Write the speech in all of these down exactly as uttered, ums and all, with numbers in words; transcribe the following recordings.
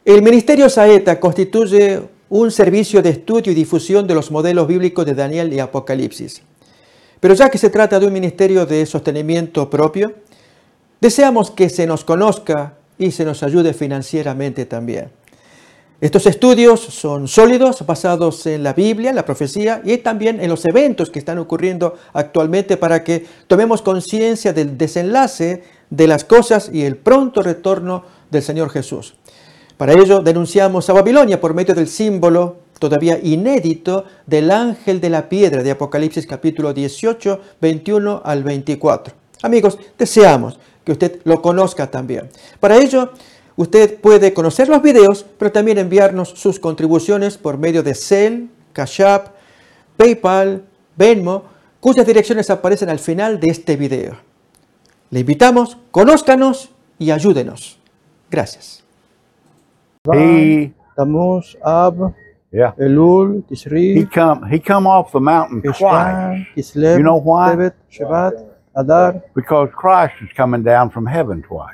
El Ministerio Saeta constituye un servicio de estudio y difusión de los modelos bíblicos de Daniel y Apocalipsis. Pero ya que se trata de un ministerio de sostenimiento propio, deseamos que se nos conozca y se nos ayude financieramente también. Estos estudios son sólidos, basados en la Biblia, en la profecía y también en los eventos que están ocurriendo actualmente para que tomemos conciencia del desenlace de las cosas y el pronto retorno del Señor Jesús. Para ello denunciamos a Babilonia por medio del símbolo todavía inédito del ángel de la piedra de Apocalipsis capítulo dieciocho, veintiuno al veinticuatro. Amigos, deseamos que usted lo conozca también. Para ello, usted puede conocer los videos, pero también enviarnos sus contribuciones por medio de Zelle, Cash App, PayPal, Venmo, cuyas direcciones aparecen al final de este video. Le invitamos, conózcanos y ayúdenos. Gracias. He, Tammuz, Ab, yeah, Elul, he Tishri, come he come off the mountain Heshvan, twice. Kislev, You know why? Tevet, Shevat, Adar. Because Christ is coming down from heaven twice.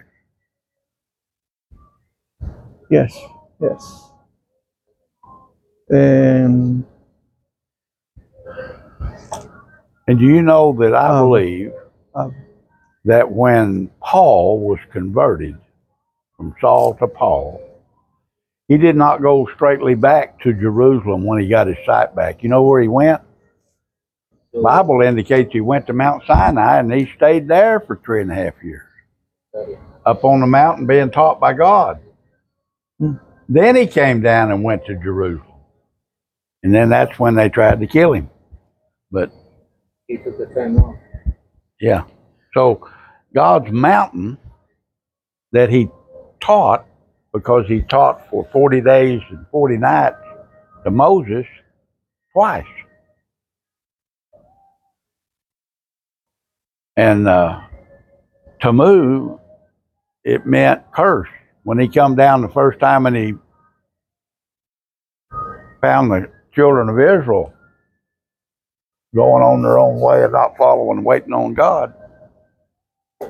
Yes, yes. Um, And do you know that I Um, believe um, that when Paul was converted from Saul to Paul, he did not go straightly back to Jerusalem when he got his sight back. You know where he went? The Bible indicates he went to Mount Sinai and he stayed there for three and a half years. Up on the mountain being taught by God. Hmm. Then he came down and went to Jerusalem. And then that's when they tried to kill him. But He took the time off. yeah. So God's mountain that he taught, because he taught for forty days and forty nights to Moses twice. And uh, Tammuz, it meant curse. When he come down the first time and he found the children of Israel going on their own way and not following and waiting on God, it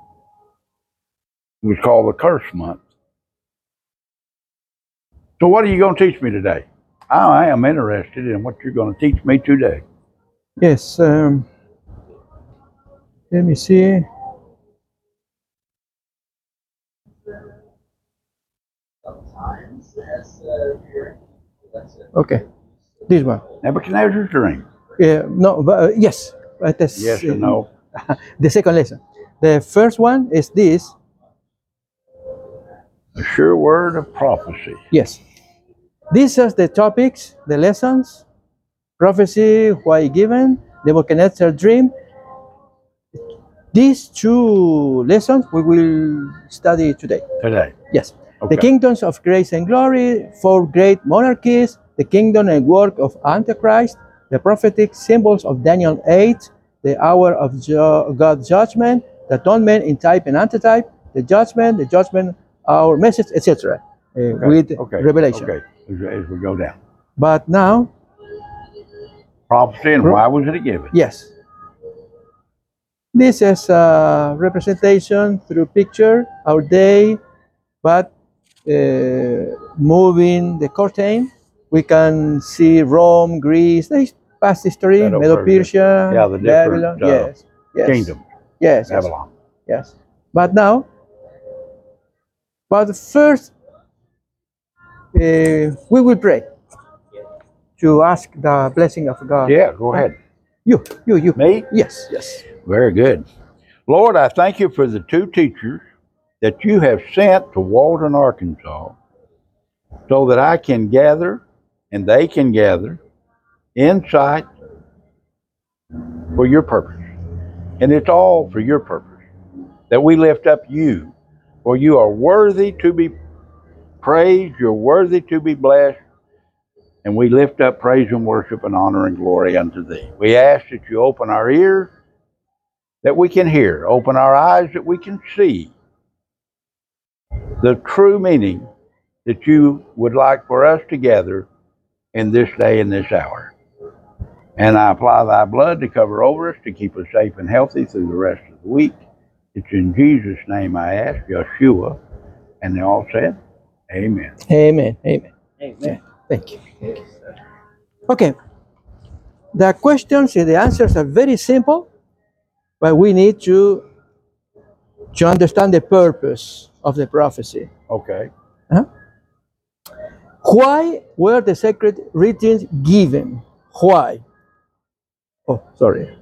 was called the curse month. So what are you going to teach me today? I am interested in what you're going to teach me today. yes. Um, let me see. Okay, this one. Nebuchadnezzar's dream. Uh, no, but, uh, yes. But that's, Yes uh, or no? The second lesson. The first one is this. A sure word of prophecy. Yes. These are the topics, the lessons, prophecy, why given, Nebuchadnezzar dream. These two lessons we will study today. Today. Yes. Okay. The kingdoms of grace and glory, four great monarchies, the kingdom and work of Antichrist, the prophetic symbols of Daniel eight, the hour of ju- God's judgment, the atonement in type and antitype, the judgment, the judgment, our message, et cetera. Uh, Okay. with Okay. Revelation. Okay. As, as we go down. But now, Prophecy and why was it given? yes. This is a representation through picture, our day, but uh, moving the curtain, we can see Rome, Greece, this past history, Medo-Persia. Medo-Persia, Yeah, the different, Babylon, uh, yes, yes, Kingdom. yes, yes, Babylon. yes. But now, but first, uh, we will pray to ask the blessing of God. Yeah, go ahead. You, you, you. Me? Yes, yes. Very good. Lord, I thank you for the two teachers that you have sent to Walden, Arkansas, so that I can gather and they can gather insight for your purpose. And it's all for your purpose, that we lift up you, for you are worthy to be praised, you're worthy to be blessed, and we lift up praise and worship and honor and glory unto thee. We ask that you open our ears that we can hear, open our eyes that we can see the true meaning that you would like for us to gather in this day and this hour. And I apply thy blood to cover over us, to keep us safe and healthy through the rest of the week. It's in Jesus' name I ask, Yeshua. And they all said, Amen. Amen. Amen. Amen. Thank you. Okay. The questions and the answers are very simple, but we need to, to understand the purpose of the prophecy. Okay. Why were the sacred writings given? Why? Oh, sorry.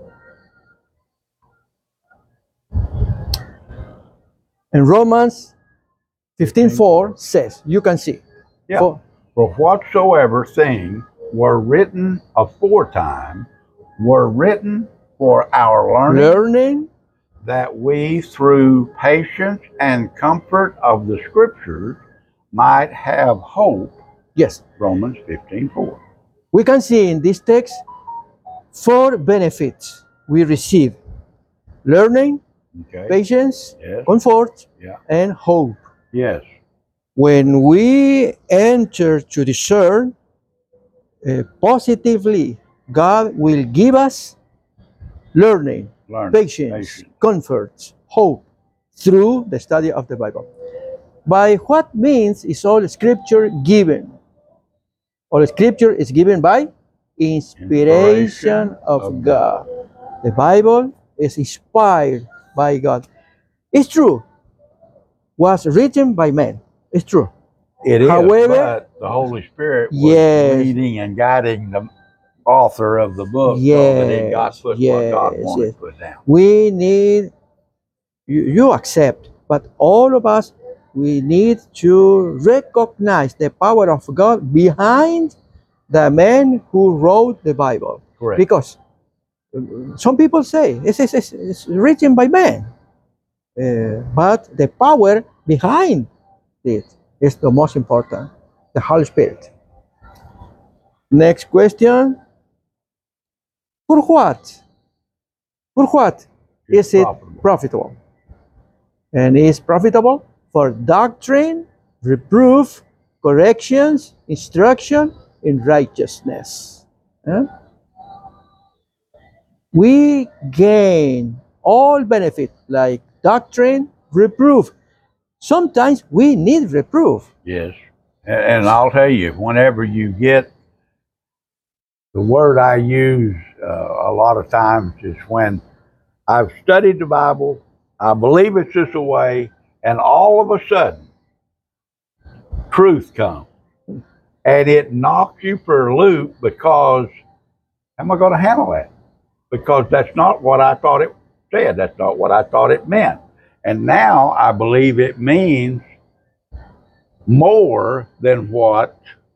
And Romans fifteen four says, you can see. Yeah. For- For whatsoever things were written aforetime were written for our learning, learning, that we through patience and comfort of the scriptures might have hope. yes. Romans fifteen four. We can see in this text four benefits we receive: learning, Okay. patience, Yes. comfort, Yeah. and hope. Yes. When we enter to discern uh, positively, God will give us learning, Learning. patience, Patience. comfort, hope through the study of the Bible. By what means is all scripture given? All scripture is given by inspiration, Inspiration of, of God. The Bible is inspired by God. It's true. Was written by men. It's true. It is, However- but the Holy Spirit was Yes. leading and guiding the author of the book so that it got Yes, put what God yes, wanted yes. put down. We need, you, you accept, but all of us, we need to recognize the power of God behind the man who wrote the Bible. Correct. Because uh, some people say it's, it's, it's, it's written by man, uh, but the power behind it is the most important, the Holy Spirit. Next question. For what? For what It's is it profitable. profitable? And it is profitable for doctrine, reproof, corrections, instruction in righteousness. Huh? We gain all benefit like doctrine, reproof. Sometimes we need reproof. Yes. And, and I'll tell you, whenever you get the word I use uh, a lot of times is when I've studied the Bible, I believe it's this way, and all of a sudden, truth comes. And it knocks you for a loop because, how am I going to handle that? Because that's not what I thought it said. That's not what I thought it meant. And now I believe it means more than what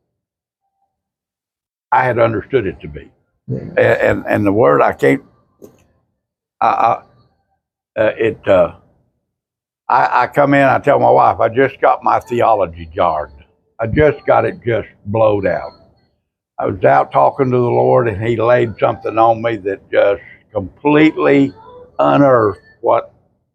I had understood it to be. And, and, and the word I can't, I, I, uh, it, uh, I, I come in, I tell my wife, I just got my theology jarred. I just got it just blowed out. I was out talking to the Lord and he laid something on me that just completely unearthed what,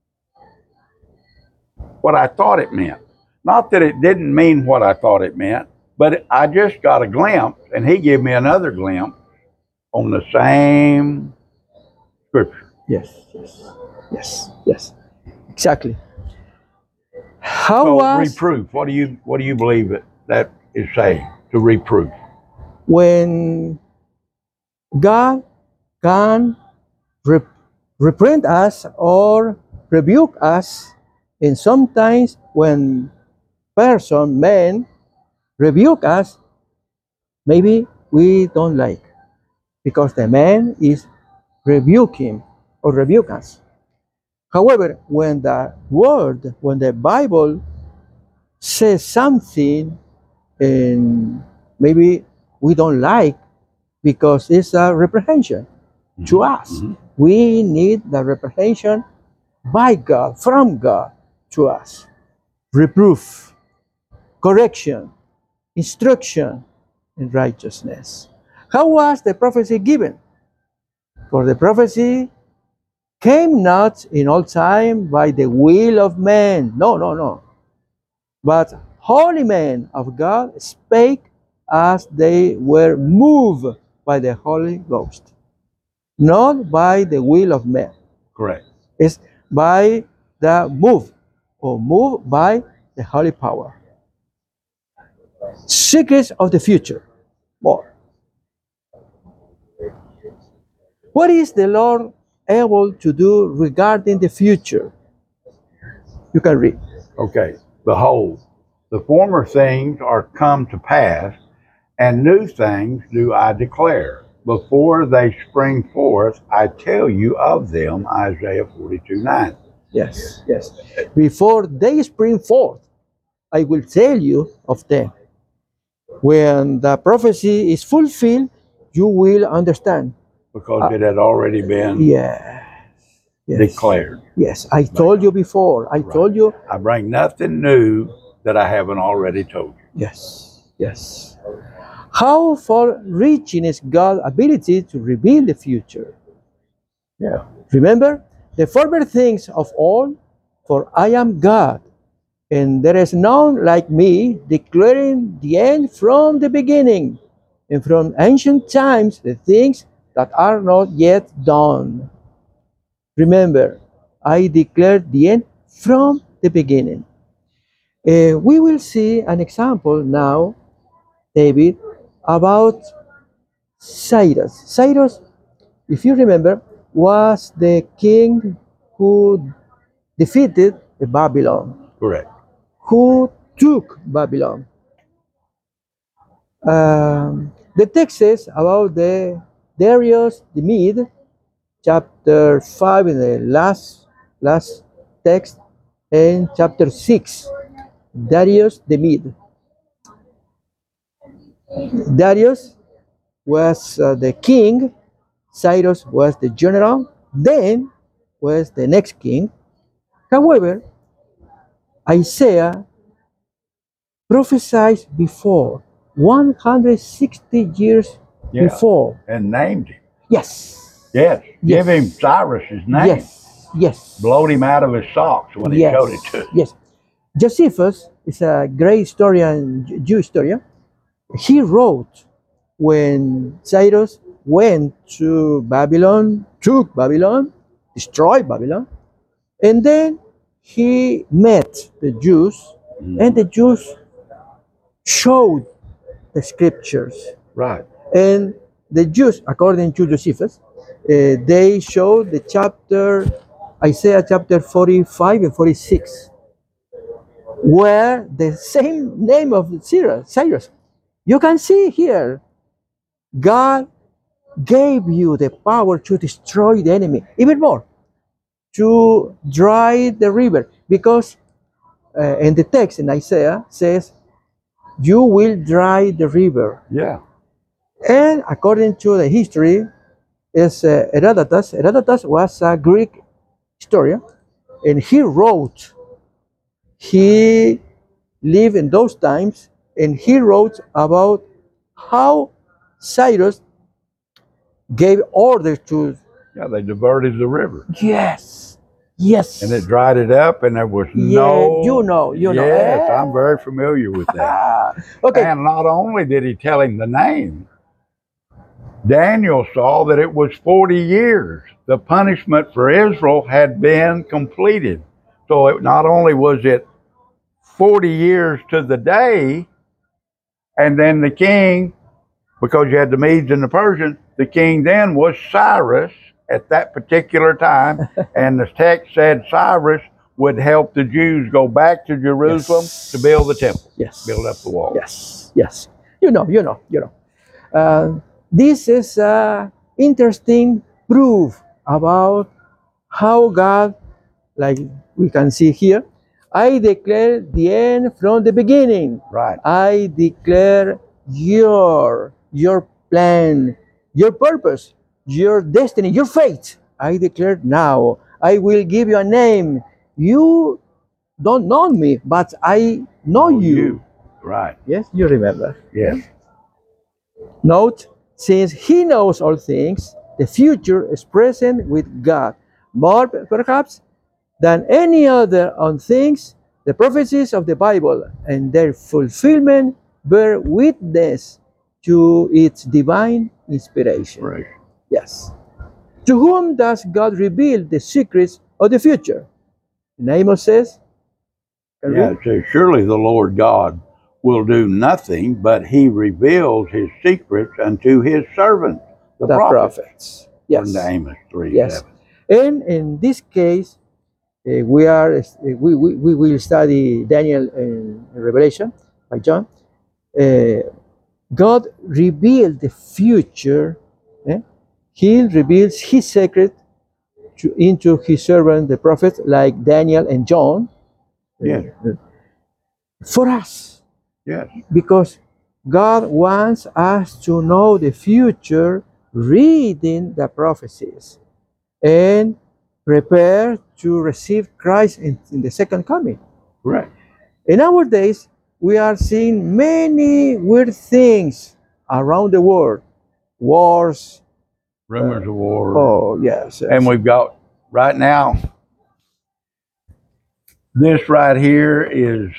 what I thought it meant. Not that it didn't mean what I thought it meant, but I just got a glimpse and he gave me another glimpse on the same scripture. Yes, yes, yes, yes. Exactly. How So was reproof. What do you what do you believe it that is saying to reproof? when God can rep- reprint us or rebuke us, and sometimes when person, men, rebuke us, maybe we don't like because the man is rebuking or rebuke us. However, when the word, when the Bible says something and maybe we don't like because it's a reprehension to us. Mhm. We need the reprehension by God, from God to us. Reproof, correction, instruction in righteousness. How was the prophecy given? For the prophecy came not in all time by the will of man. No, no, no. But holy men of God spake as they were moved by the Holy Ghost, not by the will of man. Correct. It's by the move or move by the holy power. Secrets of the future. More. What is the Lord able to do regarding the future? You can read. Okay. Behold, the former things are come to pass, and new things do I declare. Before they spring forth, I tell you of them, Isaiah forty-two nine. Yes, yes. Before they spring forth, I will tell you of them. When the prophecy is fulfilled, you will understand. Because it had already been Yeah. Yes. declared. Yes, I told you before. I told you. I bring nothing new that I haven't already told you. Yes, yes. How far-reaching is God's ability to reveal the future? Yeah. Remember, the former things of all, for I am God, and there is none like me, declaring the end from the beginning, and from ancient times the things that are not yet done. Remember, I declared the end from the beginning. Uh, we will see an example now, David, about Cyrus. Cyrus, if you remember, was the king who defeated Babylon, Correct. who took Babylon. Um, the text says about the Darius the Mede, chapter five in the last last text, and chapter six, Darius the Mede. Darius was uh, the king, Cyrus was the general, then was the next king. However, Isaiah prophesied before, one hundred sixty years Yeah. before. And named him. Yes. Yes. Yes. Give him Cyrus's name. Yes. Yes. Blowed him out of his socks when he yes. showed it to us. Yes. Josephus is a great historian, Jewish historian. He wrote when Cyrus went to Babylon, took Babylon, destroyed Babylon, and then he met the Jews, Mhm. and the Jews showed the scriptures. Right. And the Jews, according to Josephus, uh, they showed the chapter, Isaiah chapter forty-five and forty-six, where the same name of Cyrus, Cyrus. You can see here, God gave you the power to destroy the enemy, even more, to dry the river, because uh, in the text in Isaiah says, you will dry the river. Yeah. And according to the history, is uh, Herodotus. Herodotus was a Greek historian, and he wrote, he lived in those times, and he wrote about how Cyrus gave orders to, Yeah, they diverted the river. yes, yes. And it dried it up, and there was Yeah, no. you know, you know. Yes, Eh. I'm very familiar with that. Ah, okay. And not only did he tell him the name, Daniel saw that it was forty years. The punishment for Israel had been completed. So it not only was it forty years to the day, and then the king, because you had the Medes and the Persians, the king then was Cyrus at that particular time. And the text said Cyrus would help the Jews go back to Jerusalem Yes. to build the temple, Yes. build up the wall. Yes, yes. You know, you know, you know. Uh, this is uh, interesting proof about how God, like we can see here, I declare the end from the beginning. Right. I declare your your plan, your purpose, your destiny, your fate. I declare now. I will give you a name. You don't know me, but I know Oh, you. Right. Yes, you remember. Yes. Note, since he knows all things, the future is present with God, more perhaps than any other on things. The prophecies of the Bible and their fulfillment bear witness to its divine inspiration. Right. Yes. To whom does God reveal the secrets of the future? And Amos says, can Yeah, read? it says, surely the Lord God will do nothing, but he reveals his secrets unto his servants, the, the prophets. prophets. Yes. According to Amos three Yes. seven. And in this case, uh, we are uh, we, we, we will study Daniel in Revelation by John. Uh, God revealed the future. eh? He reveals his secret to, into his servant, the prophets, like Daniel and John, Yes. uh, for us, Yes. because God wants us to know the future, reading the prophecies, and prepare to receive Christ in, in the second coming. Correct. In our days, we are seeing many weird things around the world, wars. Rumors of war. Oh yes, yes. And we've got right now, this right here is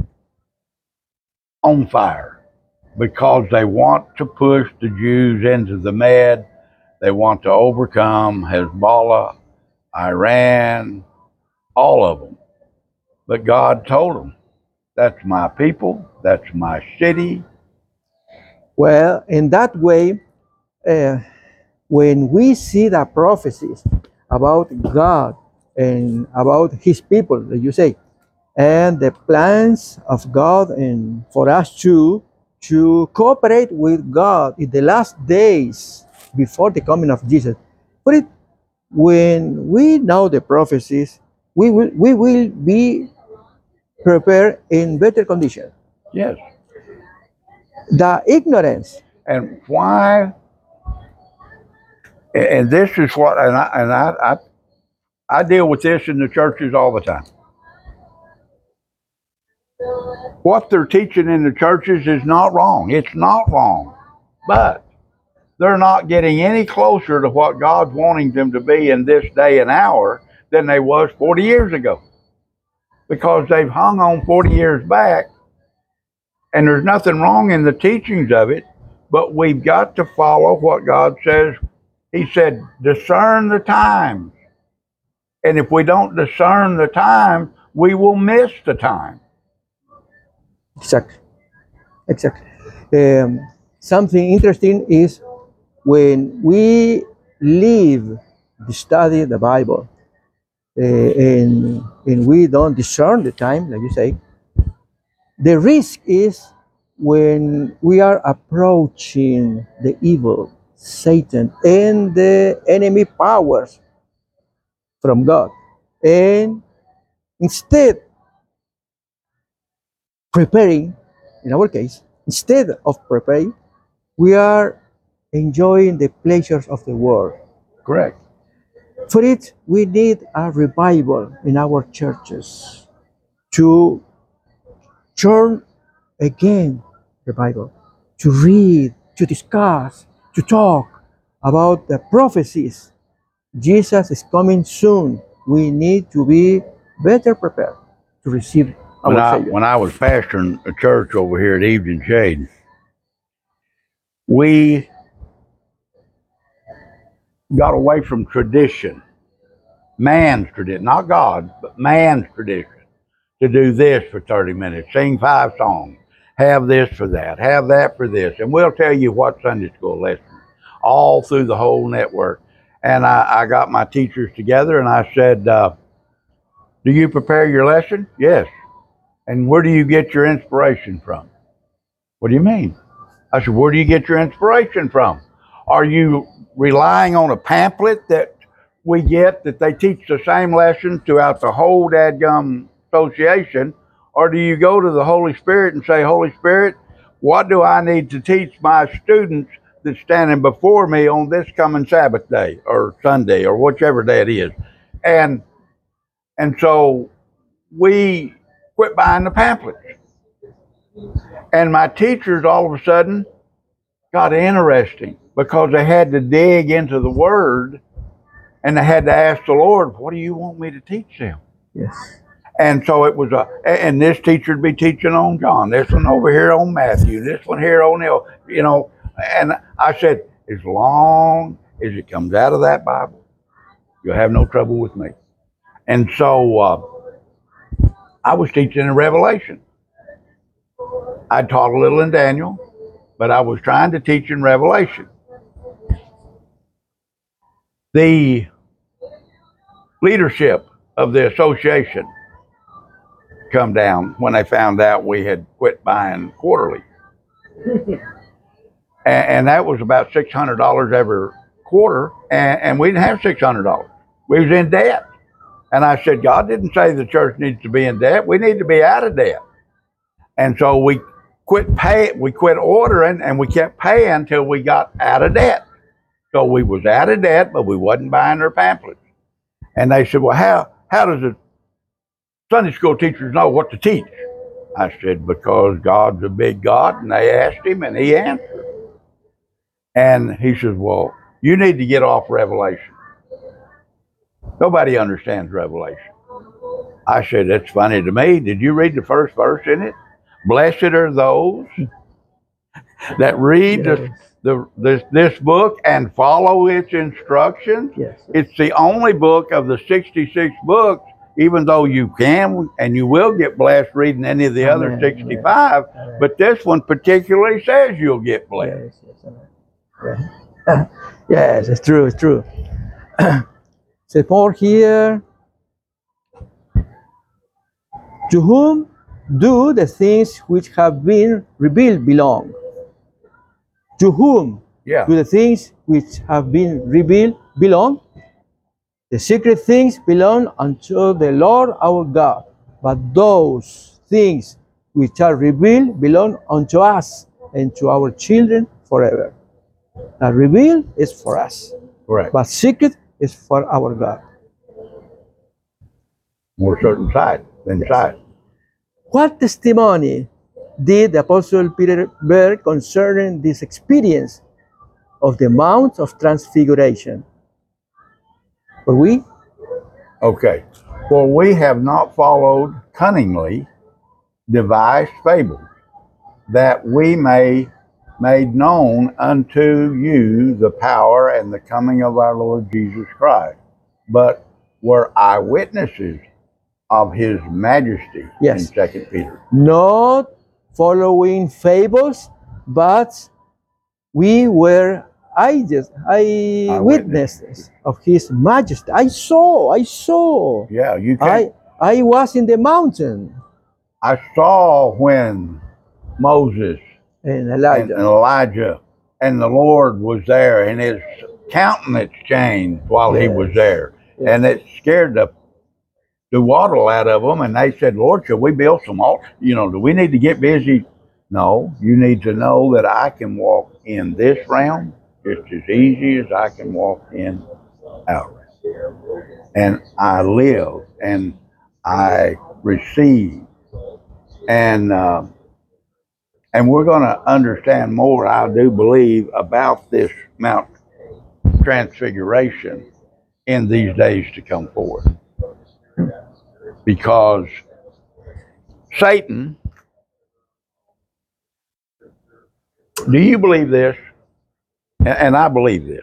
on fire because they want to push the Jews into the med. They want to overcome Hezbollah, Iran, all of them. But God told them, that's my people, that's my city. Well, in that way, uh, when we see the prophecies about God and about his people, that you say, and the plans of God and for us to to cooperate with God in the last days before the coming of Jesus. But it, when we know the prophecies, we will we will be prepared in better condition. Yes. The ignorance. And why? And this is what, and I, and I, I, I deal with this in the churches all the time. What they're teaching in the churches is not wrong. It's not wrong. But they're not getting any closer to what God's wanting them to be in this day and hour than they was forty years ago. Because they've hung on forty years back, and there's nothing wrong in the teachings of it, but we've got to follow what God says. He said, discern the times. And if we don't discern the time, we will miss the time. Exactly. Exactly. Um, something interesting is when we leave to study the Bible uh, and, and we don't discern the time, like you say, the risk is when we are approaching the evil, Satan, and the enemy powers from God. And instead preparing, in our case, instead of preparing, we are enjoying the pleasures of the world. Correct. For it, we need a revival in our churches to turn again the Bible, to read, to discuss, to talk about the prophecies. Jesus is coming soon. We need to be better prepared to receive our When I, Savior. when I was pastoring a church over here at Evening Shade, we got away from tradition, man's tradition, not God, but man's tradition, to do this for thirty minutes, sing five songs, have this for that, have that for this. And we'll tell you what Sunday school lessons, all through the whole network. And I, I got my teachers together and I said, uh, do you prepare your lesson? Yes. And where do you get your inspiration from? What do you mean? I said, where do you get your inspiration from? Are you relying on a pamphlet that we get that they teach the same lesson throughout the whole dadgum association? Or do you go to the Holy Spirit and say, Holy Spirit, what do I need to teach my students that's standing before me on this coming Sabbath day or Sunday or whichever day it is? And and so we quit buying the pamphlets. And my teachers all of a sudden got interesting because they had to dig into the Word and they had to ask the Lord, what do you want me to teach them? Yes. And so it was a, and this teacher would be teaching on John, this one over here on Matthew, this one here on, you know, and I said, as long as it comes out of that Bible, you'll have no trouble with me. And so uh, I was teaching in Revelation. I taught a little in Daniel, but I was trying to teach in Revelation. The leadership of the association come down when they found out we had quit buying quarterly. and, and that was about six hundred dollars every quarter, and, and we didn't have six hundred dollars. We was in debt. And I said, God didn't say the church needs to be in debt. We need to be out of debt. And so we quit pay, we quit ordering, and we kept paying until we got out of debt. So we was out of debt, but we wasn't buying their pamphlets. And they said, well, how, how does the Sunday school teachers know what to teach? I said, because God's a big God, and they asked him, and he answered. And he says, well, you need to get off Revelation. Nobody understands Revelation. I said, that's funny to me. Did you read the first verse in it? Blessed are those that read Yes. the, the, this, this book and follow its instructions. Yes. It's the only book of the sixty-six books, even though you can and you will get blessed reading any of the Amen. other sixty-five, Amen. but this one particularly says you'll get blessed. Yes, yes, amen. Yeah. Yes, it's true, it's true. Says Paul here, to whom do the things which have been revealed belong? To whom Yeah. do the things which have been revealed belong? The secret things belong unto the Lord our God, but those things which are revealed belong unto us and to our children forever. Now, revealed is for us, Correct. but secret is for our God. More certain sight than sight. What testimony did the Apostle Peter bear concerning this experience of the Mount of Transfiguration? For we, Okay. For we have not followed cunningly devised fables, that we may made known unto you the power and the coming of our Lord Jesus Christ, but were eyewitnesses of his majesty. Yes. In Second Peter. not following fables, but we were eyewitnesses eyewitnesses of his majesty. I saw, I saw. Yeah, you can. I I was in the mountain. I saw when Moses And and Elijah. Elijah and the Lord was there, and his countenance changed while he Yes. was there, Yes. and it scared the the waddle out of them. And they said, "Lord, should we build some altars? You know, do we need to get busy?" No, you need to know that I can walk in this realm just as easy as I can walk in our realm, and I live and I receive, and. Uh, And we're going to understand more, I do believe, about this Mount Transfiguration in these days to come forth. Because Satan, do you believe this? And, and I believe this.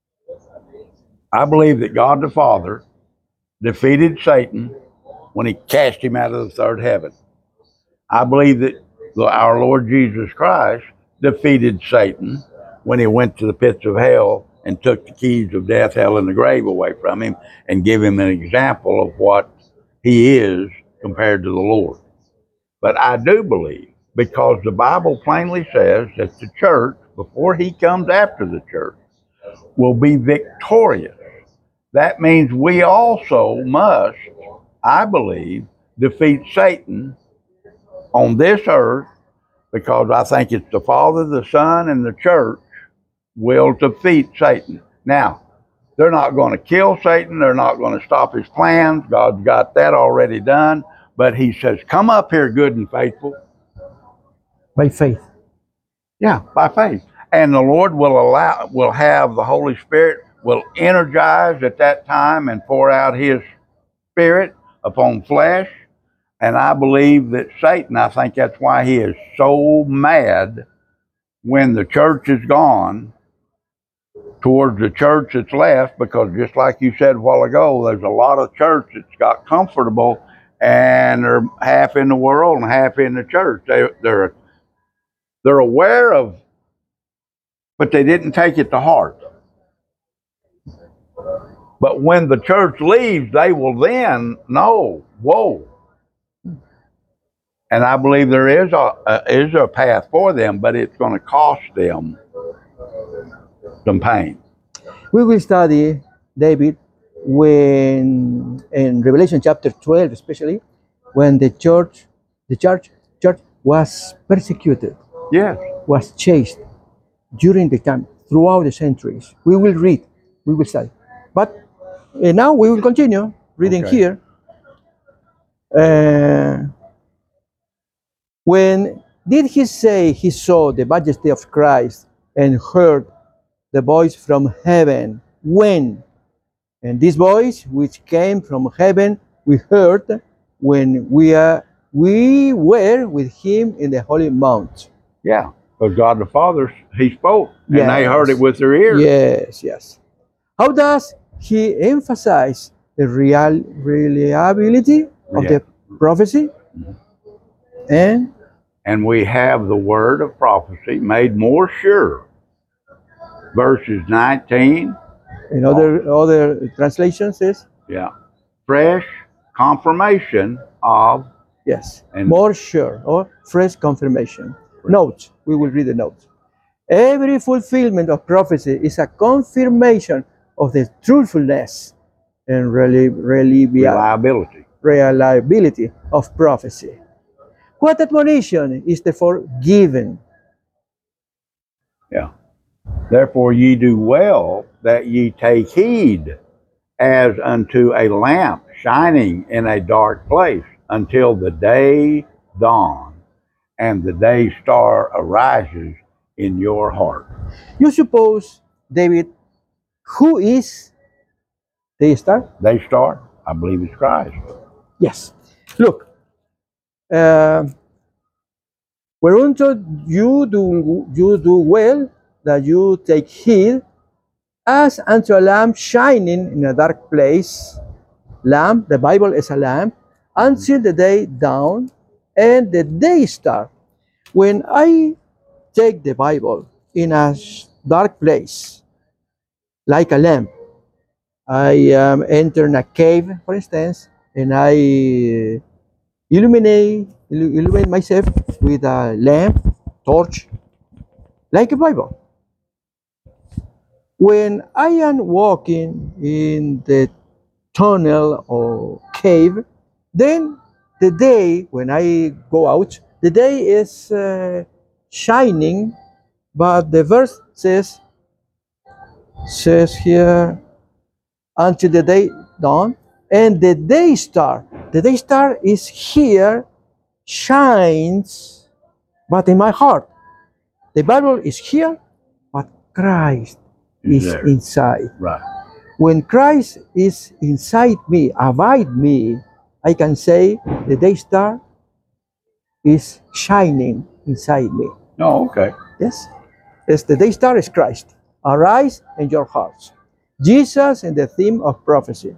I believe that God the Father defeated Satan when he cast him out of the third heaven. I believe that our Lord Jesus Christ defeated Satan when he went to the pits of hell and took the keys of death, hell, and the grave away from him and give him an example of what he is compared to the Lord. But I do believe, because the Bible plainly says that the church, before he comes after the church, will be victorious. That means we also must, I believe, defeat Satan on this earth, because I think it's the Father, the Son, and the church will defeat Satan. Now, they're not going to kill Satan. They're not going to stop his plans. God's got that already done. But he says, come up here, good and faithful. By faith. Yeah, by faith. And the Lord will allow, will have the Holy Spirit, will energize at that time and pour out his Spirit upon flesh. And I believe that Satan, I think that's why he is so mad when the church is gone towards the church that's left, because just like you said a while ago, there's a lot of church that's got comfortable and they're half in the world and half in the church. They, they're They're aware of, but they didn't take it to heart. But when the church leaves, they will then know, whoa. And I believe there is a, a is a path for them, but it's going to cost them some pain. We will study, David, when in Revelation chapter twelve, especially, when the church, the church, church was persecuted, Yes. was chased during the time, throughout the centuries. We will read, we will study. But uh, now we will continue reading Okay. here. Uh, when did he say he saw the majesty of Christ and heard the voice from heaven? When? And this voice which came from heaven we heard when we are we were with him in the holy mount. Yeah. Because God the Father, He spoke, and they Yes. heard it with their ears. Yes, yes. How does he emphasize the real reliability of Yeah. the prophecy? And And we have the word of prophecy made more sure. Verses nineteen, in other other translations says yeah, fresh confirmation of, yes, And- more sure or fresh confirmation. Note, we will read the notes. Every fulfillment of prophecy is a confirmation of the truthfulness and reli- reliability. reliability. reliability of prophecy. What admonition is therefore given? Yeah. Therefore ye do well that ye take heed as unto a lamp shining in a dark place until the day dawn and the day star arises in your heart. You suppose, David, who is the star? Day star, I believe it's Christ. Yes. Look, uh, whereunto you do you do well that you take heed as unto a lamp shining in a dark place. Lamp, the Bible is a lamp, until the day dawn and the day star. When I take the Bible in a s- dark place, like a lamp, I um, enter in a cave, for instance, and I illuminate, illu- illuminate myself with a lamp, torch, like a Bible. When I am walking in the tunnel or cave, then the day, when I go out, the day is uh, shining, but the verse says, says here, until the day dawn, and the day star. The day star is here, shines, but in my heart. The Bible is here, but Christ Is is there. inside. Right. When Christ is inside me, abide me, I can say the day star is shining inside me. Oh, okay. Yes? Yes, the day star is Christ. Arise in your hearts. Jesus and the theme of prophecy.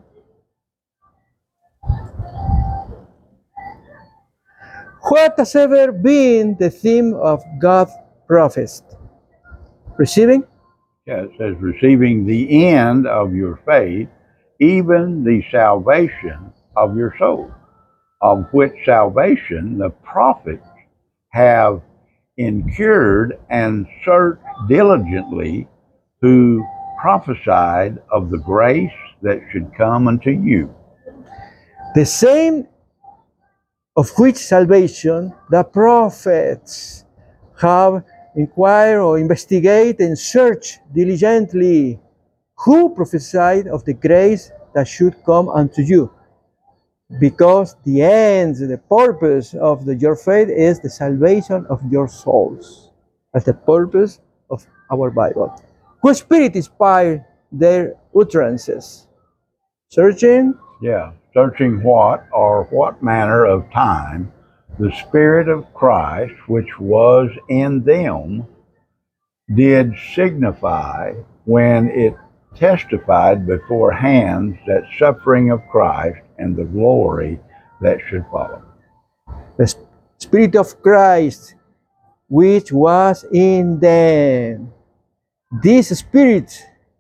What has ever been the theme of God's prophets? Receiving? Yeah, it says receiving the end of your faith, even the salvation of your soul, of which salvation the prophets have incurred and searched diligently, who prophesied of the grace that should come unto you. The same of which salvation the prophets have inquired or investigate and search diligently, who prophesied of the grace that should come unto you. Because the end, the purpose of the, your faith is the salvation of your souls. That's the purpose of our Bible. Whose spirit inspired their utterances? Searching, Yeah, searching what or what manner of time the Spirit of Christ, which was in them, did signify when it testified beforehand that suffering of Christ and the glory that should follow. the Spirit of Christ which was in them. This Spirit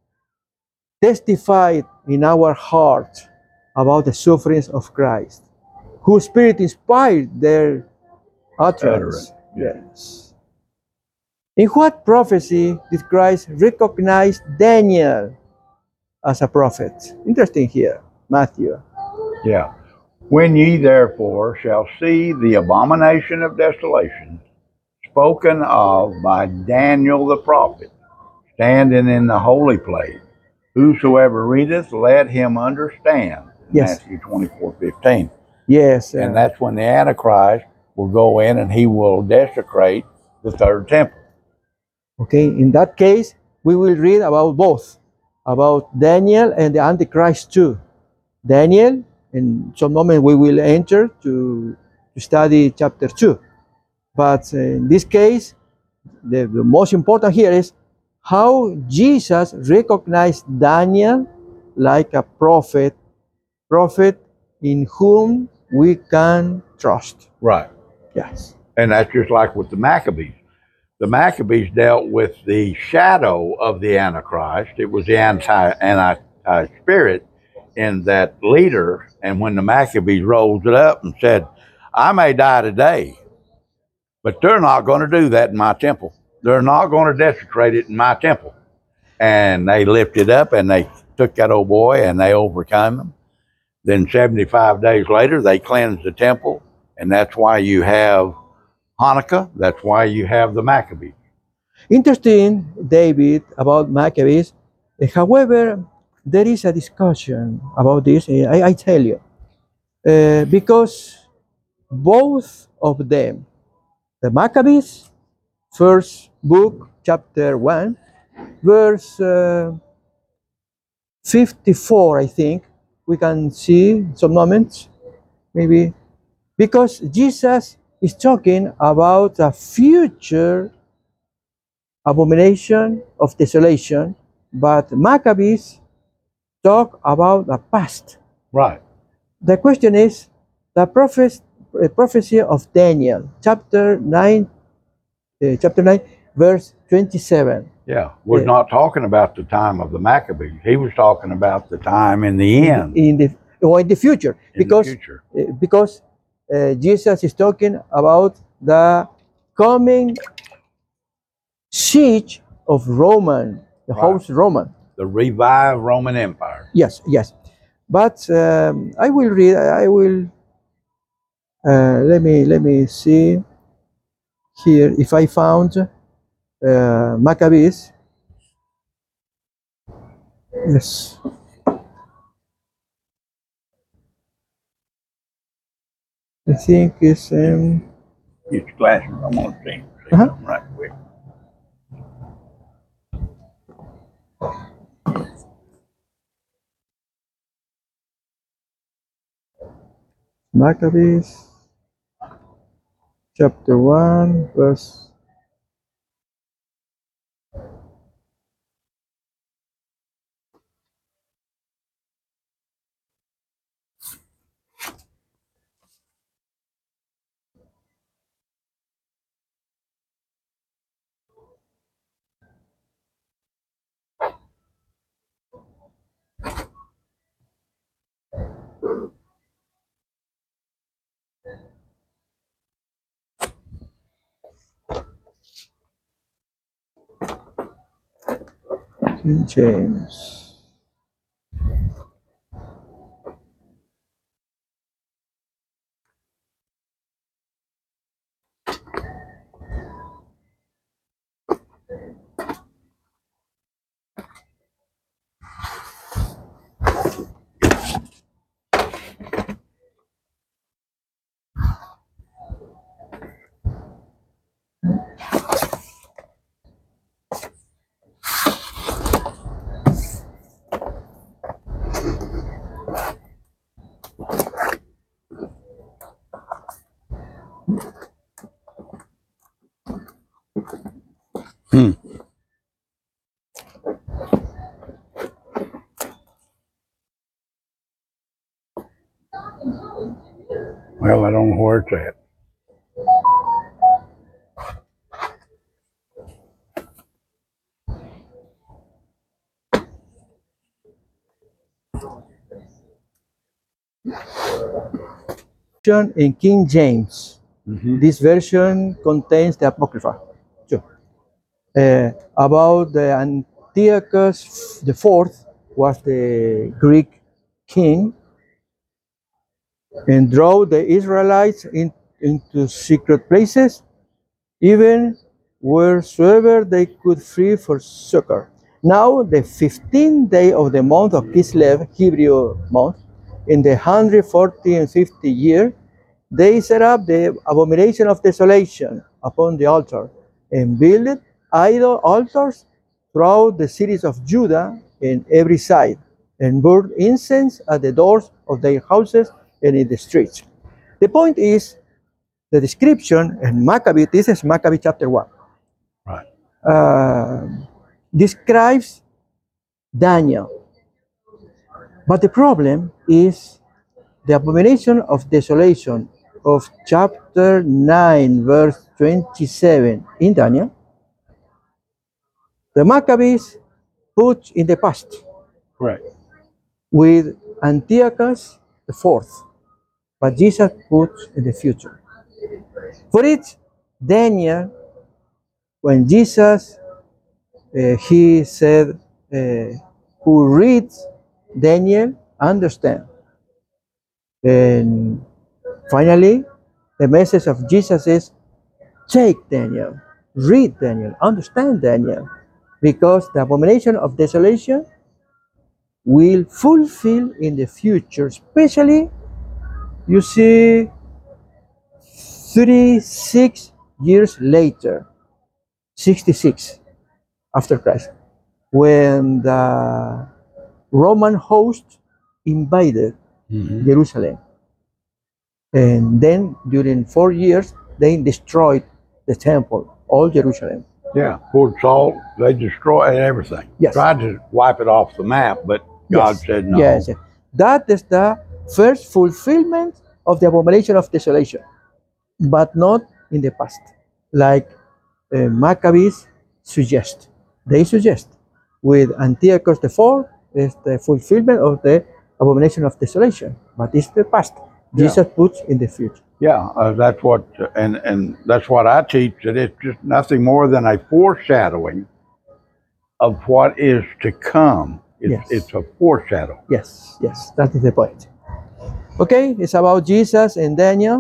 testified in our heart about the sufferings of Christ, whose Spirit inspired their utterance. Utterance, yeah. Yes. In what prophecy did Christ recognize Daniel as a prophet? Interesting here, Matthew. Yeah. When ye therefore shall see the abomination of desolation spoken of by Daniel the prophet, standing in the holy place, whosoever readeth, let him understand. Yes. Matthew twenty-four fifteen. Yes. uh, And that's when the Antichrist will go in and he will desecrate the third temple. Okay, in that case, we will read about both, about Daniel and the Antichrist too. Daniel, in some moment we will enter to, to study chapter two. But uh, in this case, the, the most important here is how Jesus recognized Daniel like a prophet, prophet in whom we can trust. Right. Yes. And that's just like with the Maccabees. The Maccabees dealt with the shadow of the Antichrist. It was the anti anti spirit in that leader. And when the Maccabees rose it up and said, I may die today, but they're not going to do that in my temple. They're not going to desecrate it in my temple. And they lifted up and they took that old boy and they overcome him. Then seventy-five days later, they cleansed the temple. And that's why you have Hanukkah. That's why you have the Maccabees. Interesting, David, about Maccabees. Uh, However, there is a discussion about this. uh, I, I tell you, uh, because both of them, the Maccabees, first book, chapter one, verse uh, fifty-four, I think, we can see some moments, maybe, because Jesus is talking about a future abomination of desolation, but Maccabees talk about the past. Right. The question is the prophes- uh, prophecy of Daniel, chapter nine, uh, chapter nine, verse twenty-seven. Yeah. Was Yeah. not talking about the time of the Maccabees. He was talking about the time in the end, In the or in the future, in because the future. uh, because uh, Jesus is talking about the coming siege of Roman, the Right. host Roman. The revived Roman Empire. Yes, yes. But um, I will read. I will. Uh, let me let me see here if I found uh, Maccabees. Yes. I think it's um, Get your glasses. I'm going to see, see Uh-huh. something right quick. Maccabees chapter one verse. King James. Hmm. Well, I don't know where it's at. In King James, Mhm. this version contains the Apocrypha. Sure. Uh, about the Antiochus the fourth was the Greek king and drove the Israelites in, into secret places, even wheresoever they could flee for succor. Now, the fifteenth day of the month of Kislev, Hebrew month, in the one hundred forty and fifty year, they set up the abomination of desolation upon the altar and built idol altars throughout the cities of Judah in every side, and burned incense at the doors of their houses and in the streets. The point is the description in Maccabee, this is Maccabee chapter one, Right. uh, describes Daniel. But the problem is the abomination of desolation of chapter nine, verse twenty-seven in Daniel. The Maccabees put in the past Correct. with Antiochus the fourth, but Jesus put in the future. For it, Daniel, when Jesus, uh, he said, uh, who reads Daniel, understand. And finally, the message of Jesus is, take Daniel, read Daniel, understand Daniel, because the abomination of desolation will fulfill in the future, especially, you see, thirty-six years later, sixty-six after Christ, when the Roman host invaded Mhm. Jerusalem. And then during four years, they destroyed the temple, all Jerusalem. Yeah, poured salt. They destroyed everything. Yes. Tried to wipe it off the map, but God Yes. said no. Yes, yes. That is the first fulfillment of the abomination of desolation, but not in the past, like uh, Maccabees suggest. They suggest with Antiochus the fourth is the fulfillment of the abomination of desolation, but it's the past. Yeah. Jesus puts in the future. Yeah, uh, that's what, and and that's what I teach. That it's just nothing more than a foreshadowing of what is to come. It's, Yes. it's a foreshadow. Yes, yes, that is the point. Okay, it's about Jesus and Daniel.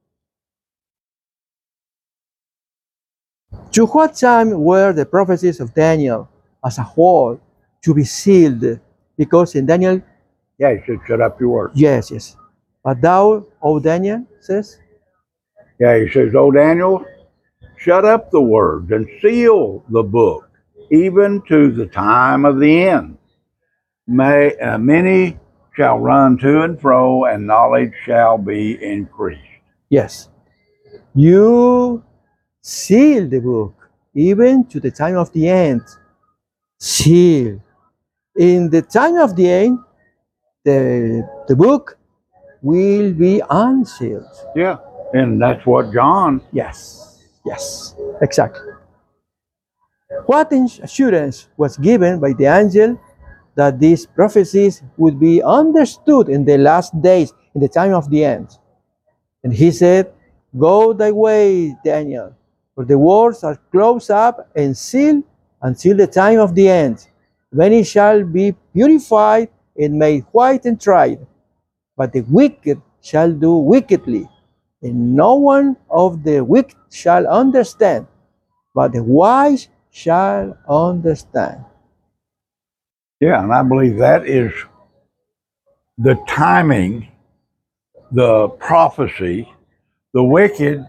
To what time were the prophecies of Daniel as a whole to be sealed? Because in Daniel, Yeah, he said, "Shut up your word." yes, yes. But thou, O Daniel, says, Yeah, he says, "Oh Daniel, shut up the words and seal the book, even to the time of the end. May uh, many shall run to and fro, and knowledge shall be increased." yes, you seal the book, even to the time of the end. Seal. In the time of the end, the, the book will be unsealed. Yeah, and that's what John. Yes, yes, exactly. What assurance was given by the angel that these prophecies would be understood in the last days, in the time of the end? And he said, go thy way, Daniel, for the words are closed up and sealed until the time of the end. Then it shall be purified and made white and tried. But the wicked shall do wickedly, and no one of the wicked shall understand, but the wise shall understand. Yeah, and I believe that is the timing, the prophecy. The wicked,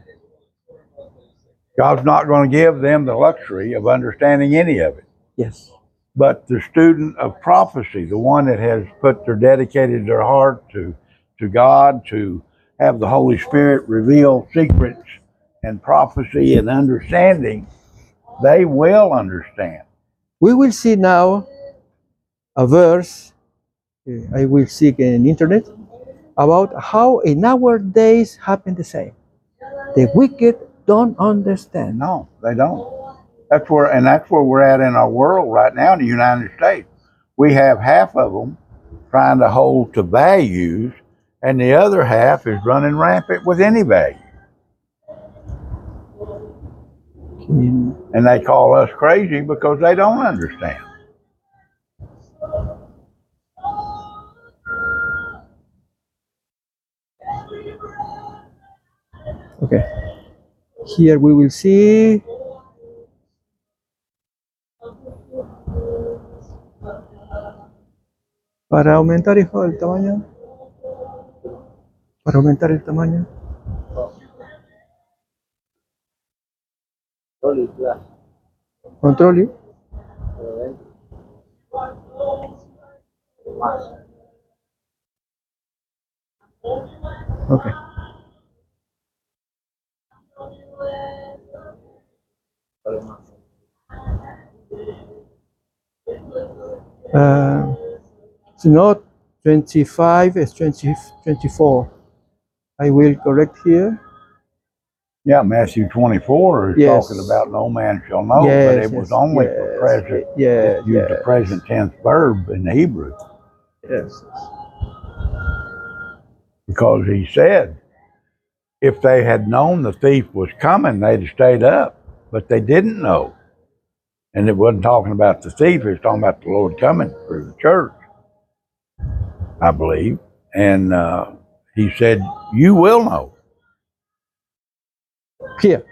God's not going to give them the luxury of understanding any of it. Yes. But the student of prophecy, the one that has put their dedicated their heart to, to God, to have the Holy Spirit reveal secrets and prophecy and understanding, they will understand. We will see now a verse, uh, I will seek in internet, about how in our days happen the same. The wicked don't understand. No, they don't. That's where, and that's where we're at in our world right now in the United States. We have half of them trying to hold to values, and the other half is running rampant with any value. In- And they call us crazy because they don't understand. Okay. Here we will see para aumentar, hijo, el tamaño. Para aumentar el tamaño. Only glass. Control you. Pero dentro. Más. Okay. Pero más. Uh, it's not twenty-five, it's twenty, twenty-four. I will correct here. Yeah, Matthew twenty-four is Yes. talking about no man shall know, Yes, but it yes, was only yes, for present. yes, It used yes. the present tense verb in the Hebrew Yes. because he said if they had known the thief was coming, they'd have stayed up, but they didn't know. And it wasn't talking about the thief, it was talking about the Lord coming through the church, I believe. And uh, he said, you will know. Here.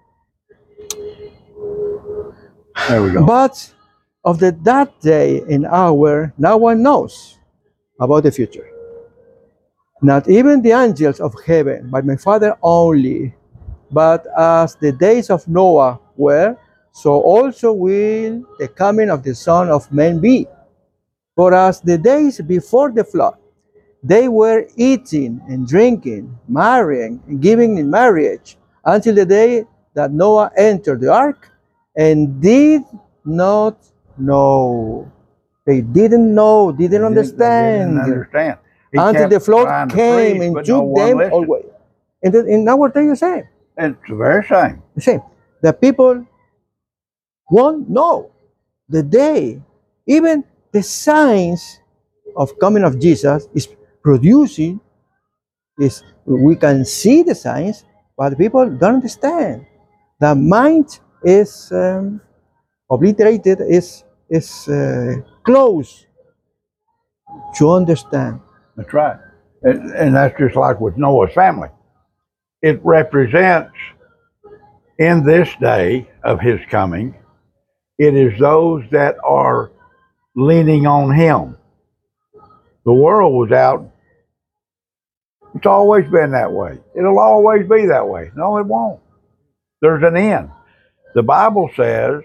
There we go. But of the that day and hour, no one knows about the future. Not even the angels of heaven, but my Father only. But as the days of Noah were, so also will the coming of the Son of Man be. For as the days before the flood, they were eating and drinking, marrying and giving in marriage, until the day that Noah entered the ark, and did not know. They didn't know, didn't They didn't- understand. They didn't understand. He until kept the flood trying to came preach, and but took no one them listened. away. And then in our day, the same. It's the very same. The same. The people won't know the day. Even the signs of coming of Jesus is producing. Is we can see the signs, but people don't understand. The mind is um, obliterated. Is is uh, close to understand. That's right. And, and that's just like with Noah's family. It represents, in this day of his coming, it is those that are leaning on him. The world was out. It's always been that way. It'll always be that way. No, it won't. There's an end. The Bible says,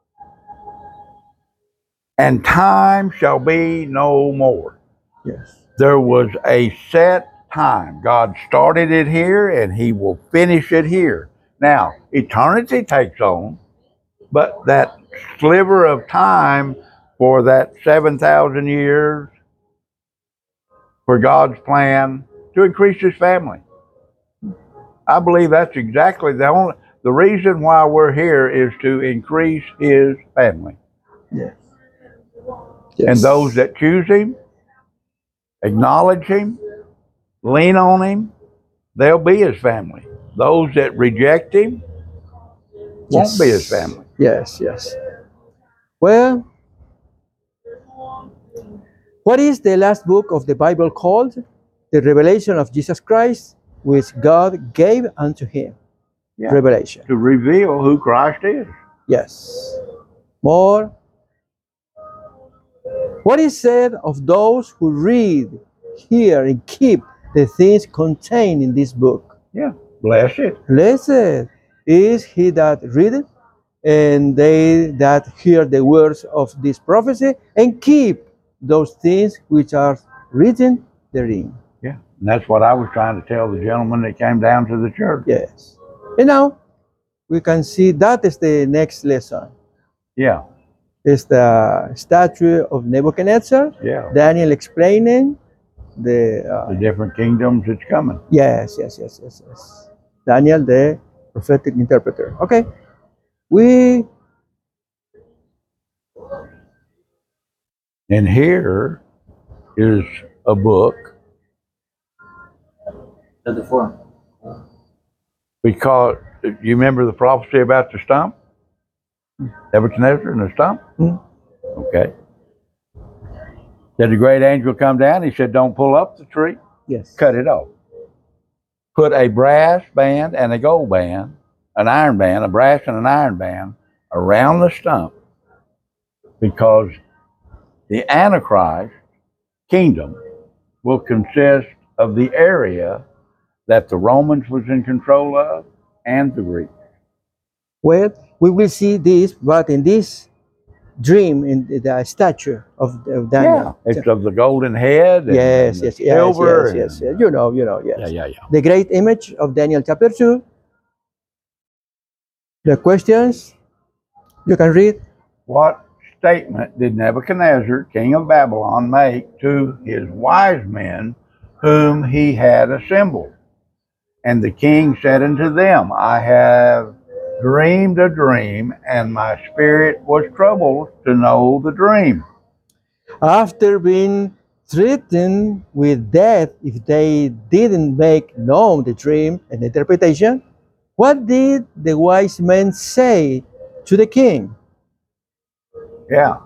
and time shall be no more. Yes. There was a set time. God started it here and he will finish it here. Now, eternity takes on, but that sliver of time for that seven thousand years for God's plan to increase his family. I believe that's exactly the only, the reason why we're here is to increase his family. Yes. And those that choose him, acknowledge him, lean on him, they'll be his family. Those that reject him won't Yes. be his family. Yes, yes. Well, what is the last book of the Bible called? The Revelation of Jesus Christ, which God gave unto him. Yeah. Revelation. To reveal who Christ is. Yes. More. What is said of those who read, hear, and keep the things contained in this book? Yeah. Blessed. Blessed is he that readeth, and they that hear the words of this prophecy, and keep those things which are written therein. Yeah. And that's what I was trying to tell the gentleman that came down to the church. Yes. And now we can see that is the next lesson. Yeah. It's the statue of Nebuchadnezzar. Yeah. Daniel explaining the uh, The different kingdoms that's coming. yes, yes, yes, yes, yes. Daniel, the prophetic interpreter. Okay, we And here is a book thirty-four. because you remember the prophecy about the stump? Nebuchadnezzar and the stump? Mm. Okay. Did the great angel come down? He said, don't pull up the tree, Yes. cut it off. Put a brass band and a gold band, an iron band, a brass and an iron band around the stump, because the Antichrist kingdom will consist of the area that the Romans was in control of and the Greeks. Well, we will see this, but in this dream, in the, the statue of, of Yeah, Daniel. it's of the golden head and, Yes, and the yes, yes, silver. yes, yes, and- yes. You know, you know, yes. Yeah, yeah, yeah. The great image of Daniel chapter two. The questions you can read. What statement did Nebuchadnezzar, king of Babylon, make to his wise men whom he had assembled? And the king said unto them, I have dreamed a dream, and my spirit was troubled to know the dream. After being threatened with death if they didn't make known the dream and interpretation, what did the wise men say to the king? Yeah.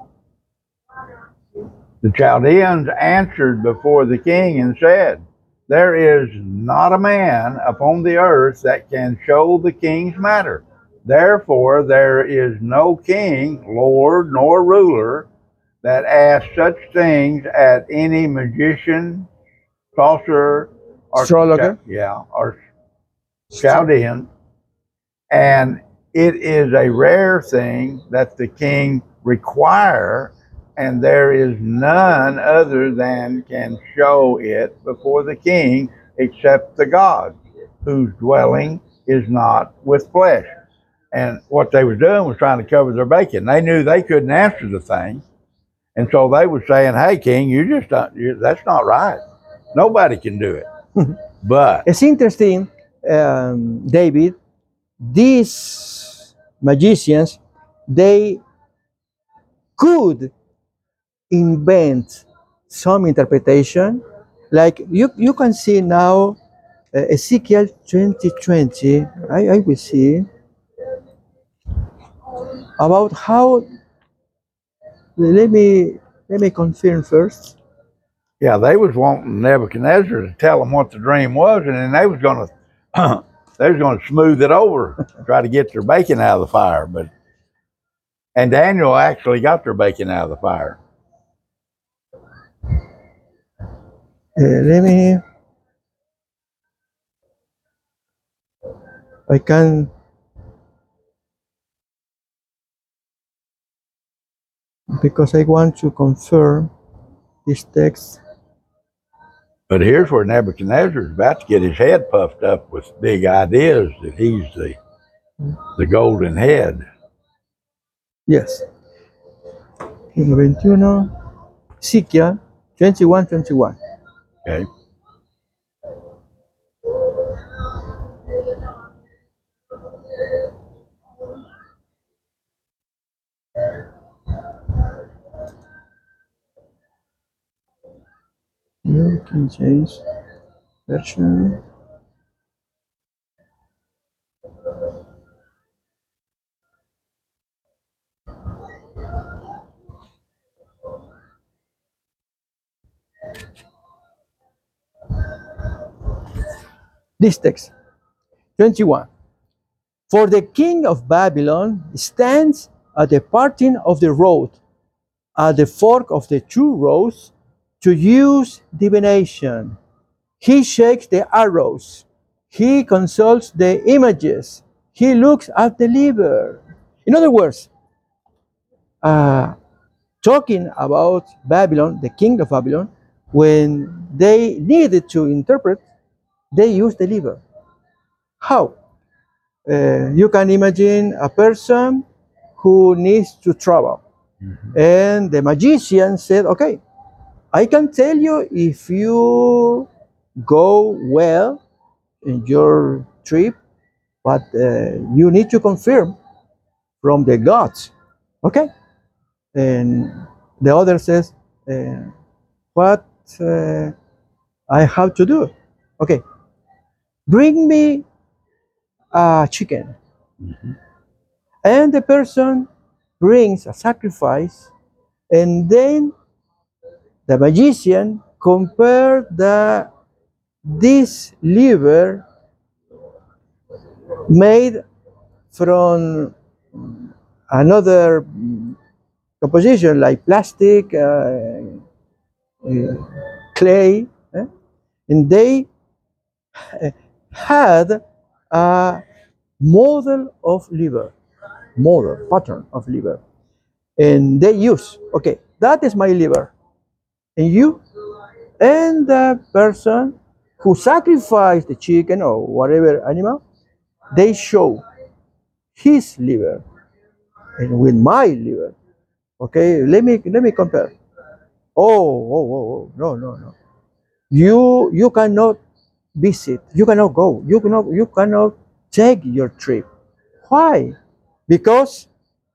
The Chaldeans answered before the king and said, there is not a man upon the earth that can show the king's matter. Therefore, there is no king, lord, nor ruler that asks such things at any magician, sorcerer, or Astrologer. yeah, or Chaldean. And it is a rare thing that the king require, and there is none other than can show it before the king except the God, whose dwelling is not with flesh. And what they were doing was trying to cover their bacon. They knew they couldn't answer the thing, and so they were saying, hey, king, you just don't, you, that's not right. Nobody can do it. But It's interesting, um, David, these magicians, they could invent some interpretation. Like you, you can see now uh, Ezekiel twenty twenty, I, I will see, about how, let me, let me confirm first. yeah, they was wanting Nebuchadnezzar to tell them what the dream was, and then they was going to they was going to smooth it over, try to get their bacon out of the fire. But and Daniel actually got their bacon out of the fire. Uh, let me, I can, because I want to confirm this text. But here's where Nebuchadnezzar is about to get his head puffed up with big ideas that he's the the golden head. Yes. twenty-one, Ezekiel twenty-one, twenty-one. Okay. New King James Version. This text, twenty-one. For the king of Babylon stands at the parting of the road, at the fork of the two roads, to use divination. He shakes the arrows. He consults the images. He looks at the liver. In other words, uh, talking about Babylon, the king of Babylon, when they needed to interpret, they used the liver. How? Uh, you can imagine a person who needs to travel. Mm-hmm. And the magician said, okay, I can tell you if you go well in your trip, but uh, you need to confirm from the gods. Okay? And the other says, uh, what uh, I have to do. Okay, bring me a chicken. And the person brings a sacrifice, and then the magician compared the this liver made from another mm, composition like plastic, uh, uh, clay, eh? And they uh, had a model of liver, model pattern of liver, and they use, okay, that is my liver, and you and the person who sacrificed the chicken or whatever animal, they show his liver and with my liver. Okay, let me let me compare. Oh, oh, oh, oh, no, no, no. You you cannot visit. You cannot go. You cannot you cannot take your trip. Why? Because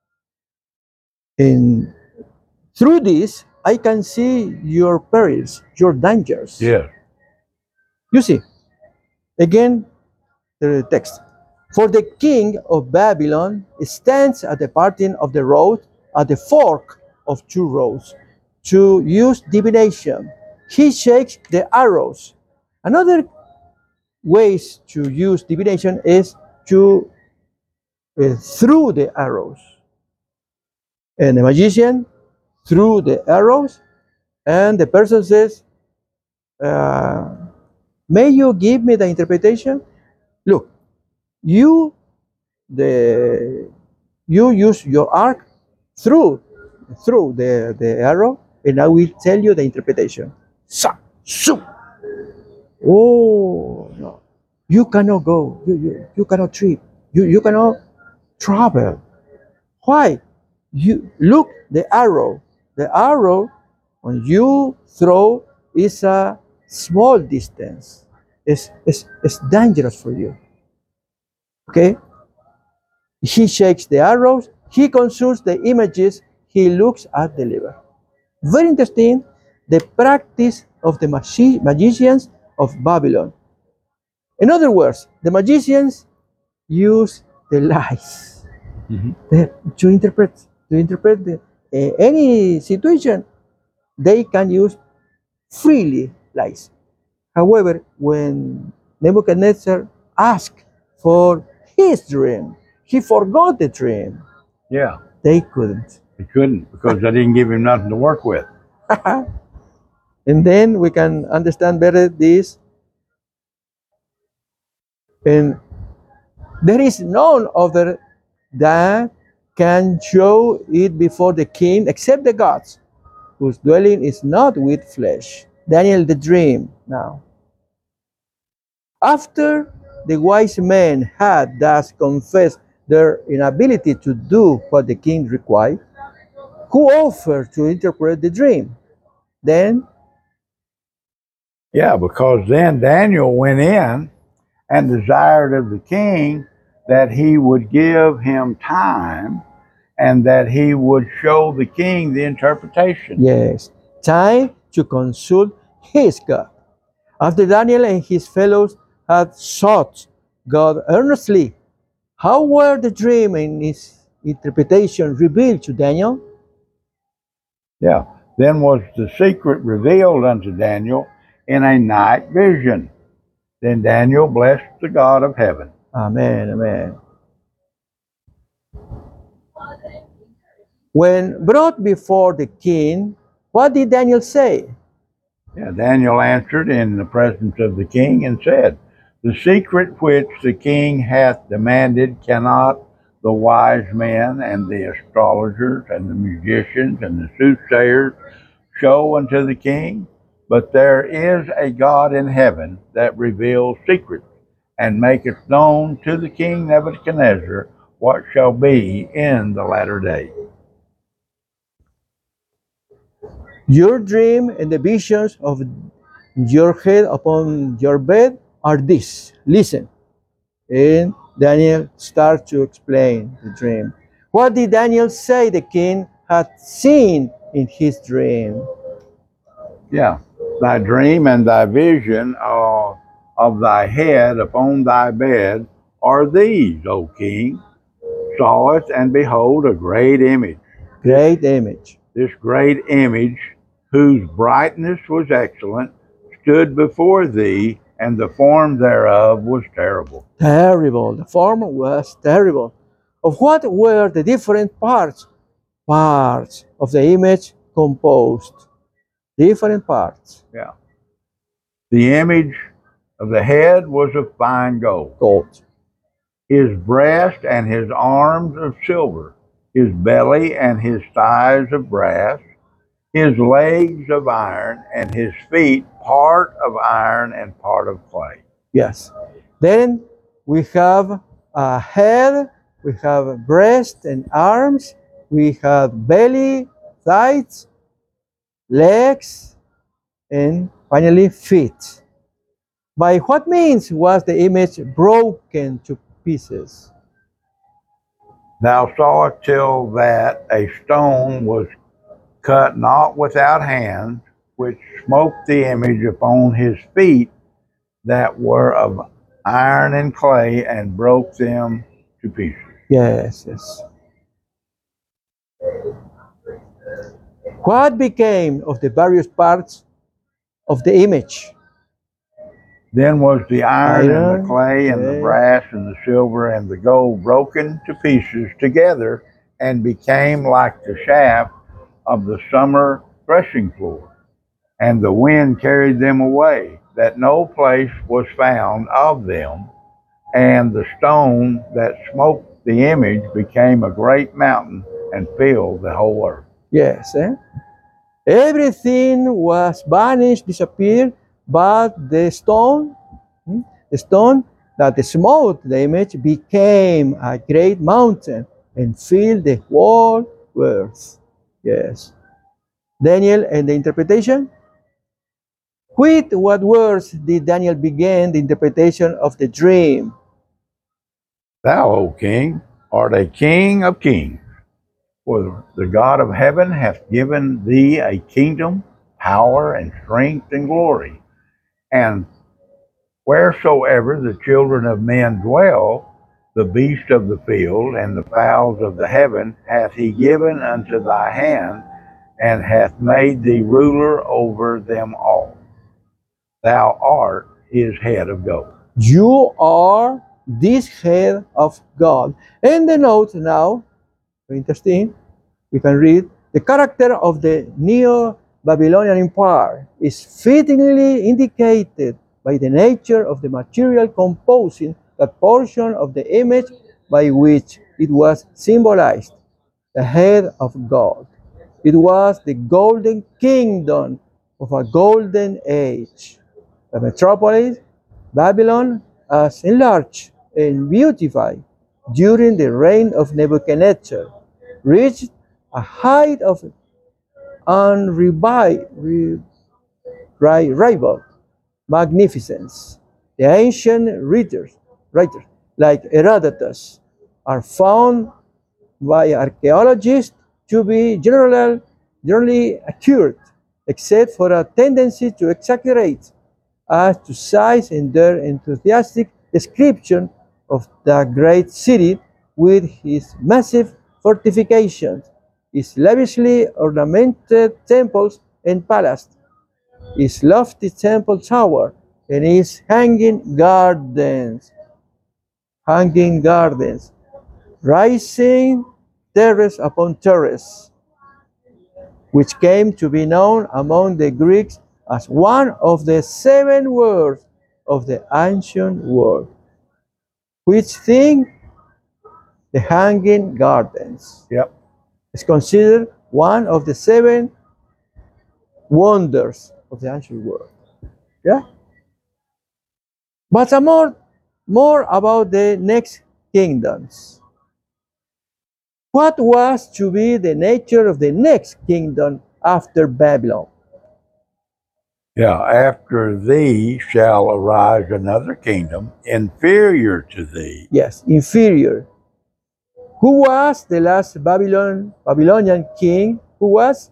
in through this I can see your perils, your dangers. Yes. You see, again the text. For the king of Babylon stands at the parting of the road, at the fork of two roads, to use divination. He shakes the arrows. Another ways to use divination is to uh, throw the arrows. And the magician threw the arrows, and the person says, uh, "May you give me the interpretation?" Look, you the you use your arc through through the, the arrow, and I will tell you the interpretation. Sa, su. Oh no, you cannot go. You, you, you cannot trip. You, you cannot travel. Why? You look the arrow. The arrow when you throw is a small distance. It's, it's, it's dangerous for you. Okay? He shakes the arrows, he consults the images, he looks at the liver. Very interesting, the practice of the magi- magicians of Babylon. In other words, the magicians use the lies Mhm. the- to interpret to interpret the, uh, any situation. They can use freely lies. However, when Nebuchadnezzar asked for his dream, he forgot the dream. Yeah. They couldn't. He couldn't because they didn't give him nothing to work with. And then we can understand better this. And there is none other that can show it before the king except the gods, whose dwelling is not with flesh. Daniel the dream now. After the wise men had thus confessed their inability to do what the king required, who offered to interpret the dream? Then, Yeah, because then Daniel went in and desired of the king that he would give him time and that he would show the king the interpretation. yes, time to consult his God. After Daniel and his fellows had sought God earnestly, how were the dream and its interpretation revealed to Daniel? Yeah. Then was the secret revealed unto Daniel in a night vision. Then Daniel blessed the God of heaven. Amen, amen. When brought before the king, what did Daniel say? Yeah, Daniel answered in the presence of the king and said, the secret which the king hath demanded cannot the wise men and the astrologers and the magicians and the soothsayers show unto the king, but there is a God in heaven that reveals secrets and maketh known to the king Nebuchadnezzar what shall be in the latter day. Your dream and the visions of your head upon your bed are this. Listen. And Daniel starts to explain the dream. What did Daniel say the king had seen in his dream? Yeah. Thy dream and thy vision uh, of thy head upon thy bed are these, O king. Sawest, and behold, a great image. Great image. This great image, whose brightness was excellent, stood before thee, and the form thereof was terrible. Terrible. The form was terrible. Of what were the different parts? Parts of the image composed. Different parts. Yeah. The image of the head was of fine gold, Gold. his breast and his arms of silver, his belly and his thighs of brass, his legs of iron, and his feet part of iron and part of clay. Yes. Then we have a head, we have breast and arms, we have belly, thighs, legs, and finally feet. By what means was the image broken to pieces? Thou sawest till that a stone was cut not without hands, which smote the image upon his feet that were of iron and clay, and broke them to pieces. Yes, yes. What became of the various parts of the image? Then was the iron, and Iron, the clay, and the clay. brass, and the silver, and the gold broken to pieces together, and became like the shaft of the summer threshing floor. And the wind carried them away, that no place was found of them. And the stone that smote the image became a great mountain and filled the whole earth. Yes, eh? Everything was vanished, disappeared, but the stone, hmm, the stone that smote the image became a great mountain and filled the whole earth. Yes. Daniel and the interpretation. With what words did Daniel begin the interpretation of the dream? Thou, O king, art a king of kings, for the God of heaven hath given thee a kingdom, power, and strength, and glory. And wheresoever the children of men dwell, the beasts of the field and the fowls of the heaven hath he given unto thy hand, and hath made thee ruler over them all. Thou art his head of gold. You are this head of God. And the note now, interesting, we can read the character of the Neo-Babylonian Empire is fittingly indicated by the nature of the material composing that portion of the image by which it was symbolized, the head of God. It was the golden kingdom of a golden age. The metropolis, Babylon, as enlarged and beautified during the reign of Nebuchadnezzar, reached a height of unrivaled magnificence. The ancient writers, writers like Herodotus are found by archaeologists to be general, generally accurate, except for a tendency to exaggerate as to size in their enthusiastic description of the great city with its massive fortifications, its lavishly ornamented temples and palaces, its lofty temple tower, and its hanging gardens, hanging gardens, rising terrace upon terrace, which came to be known among the Greeks as one of the seven wonders of the ancient world. Which thing? The hanging gardens Yep. is considered one of the seven wonders of the ancient world. Yeah? But some more, more about the next kingdoms. What was to be the nature of the next kingdom after Babylon? Yeah, after thee shall arise another kingdom inferior to thee. Yes, inferior. Who was the last Babylon, Babylonian king? Who was?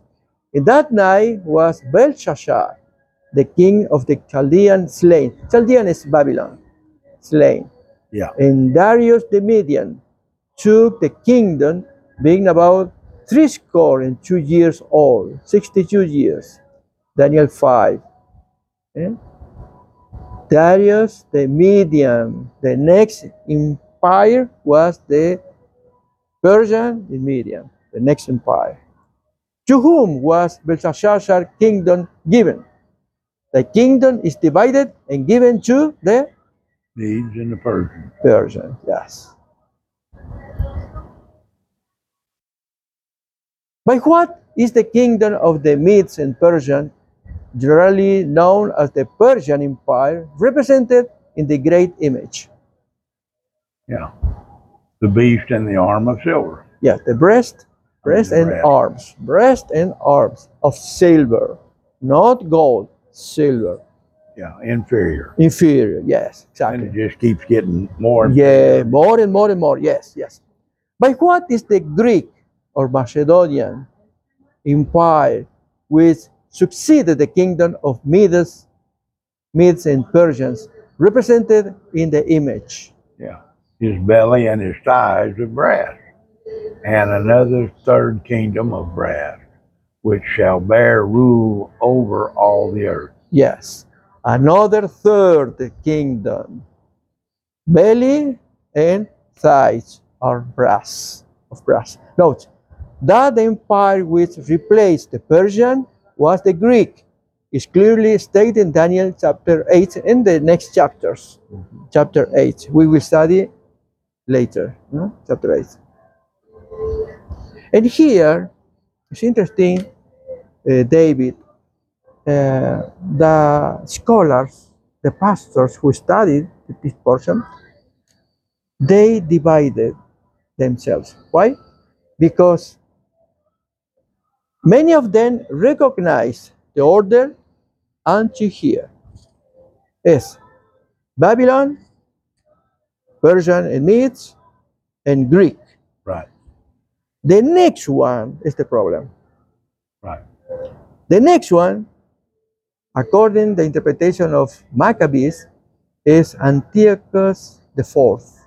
In that night was Belshazzar, the king of the Chaldean, slain. Chaldean is Babylon, slain. Yeah. And Darius the Median took the kingdom, being about threescore and two years old, sixty-two years. Daniel five. Eh? Darius the Median. The next empire was the Persian the Median, the next empire. To whom was Belshazzar's kingdom given? The kingdom is divided and given to the Medes and the Persians. Persian, yes. By what is the kingdom of the Medes and Persian, generally known as the Persian Empire, represented in the great image? Yeah. The beast and the arm of silver. Yes, the breast, breast and Breast. arms, breast and arms of silver, not gold, silver, Yeah. Inferior. inferior. Yes, And exactly. it just keeps getting more. and Yeah, more and more and more. Yes, yes. By what is the Greek or Macedonian empire which succeeded the kingdom of Medes, Medes and Persians represented in the image? Yeah. His belly and his thighs of brass, and another third kingdom of brass, which shall bear rule over all the earth. Yes, another third kingdom. Belly and thighs are brass, of brass. Note that the empire which replaced the Persian was the Greek. Is clearly stated in Daniel chapter eight and the next chapters. Chapter eight. We will study later. No? Chapter eight. And here, it's interesting, uh, David, uh, the scholars, the pastors who studied this portion, they divided themselves. Why? Because many of them recognize the order unto here is Babylon, Persian and Medes, and Greek. Right. The next one is the problem. Right. The next one, according to the interpretation of Maccabees, is Antiochus the Fourth.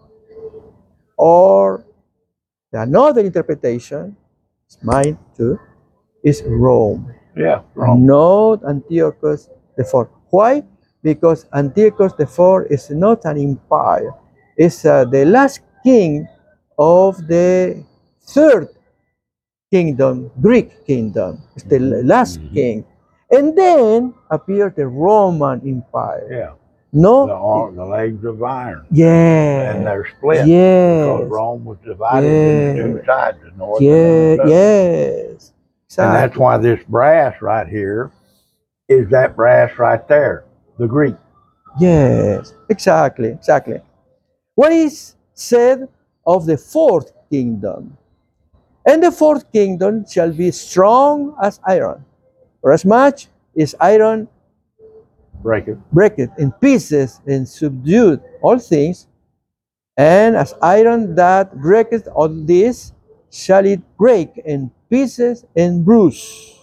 Or another interpretation, it's mine too, is Rome. Yeah. Wrong. Not Antiochus the Fourth. Why? Because Antiochus the Fourth is not an empire. It's uh, the last king of the third kingdom, Greek kingdom. It's the last Mhm. king. And then appeared the Roman Empire. Yeah. No? The, arm, the legs of iron. Yeah. And they're split. Yes. Because Rome was divided into two Yes. sides, the north Yeah, and the south. yes. And that's Exactly. why this brass right here is that brass right there, the Greek. Yes, exactly, exactly. What is said of the fourth kingdom? And the fourth kingdom shall be strong as iron, for as much as iron Break it. breaketh in pieces and subdued all things, and as iron that breaketh all this, shall it break in pieces and bruise.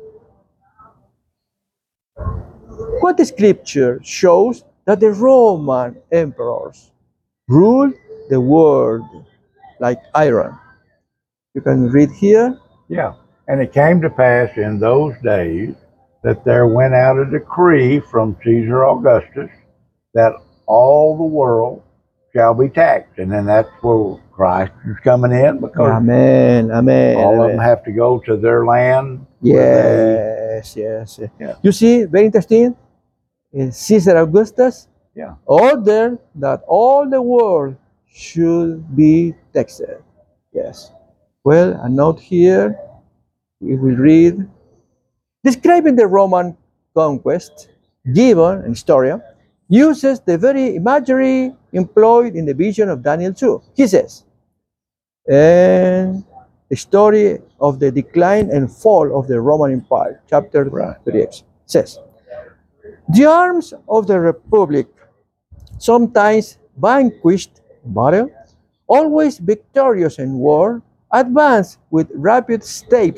What the scripture shows that the Roman emperors ruled the world like iron. You can read here. Yeah. And it came to pass in those days that there went out a decree from Caesar Augustus that all the world shall be taxed. And then that's where Christ is coming in, because Amen, amen. all of amen. them have to go to their land. where Yes, yes. Yeah. You see, very interesting. In Caesar Augustus Yeah. ordered that all the world should be taxed. Yes. Well, a note here. We will read. Describing the Roman conquest, Gibbon in Historia uses the very imagery employed in the vision of Daniel two. He says, and the story of the decline and fall of the Roman Empire, chapter Right. thirty-eight, says, the arms of the Republic, sometimes vanquished in battle, always victorious in war, advanced with rapid steps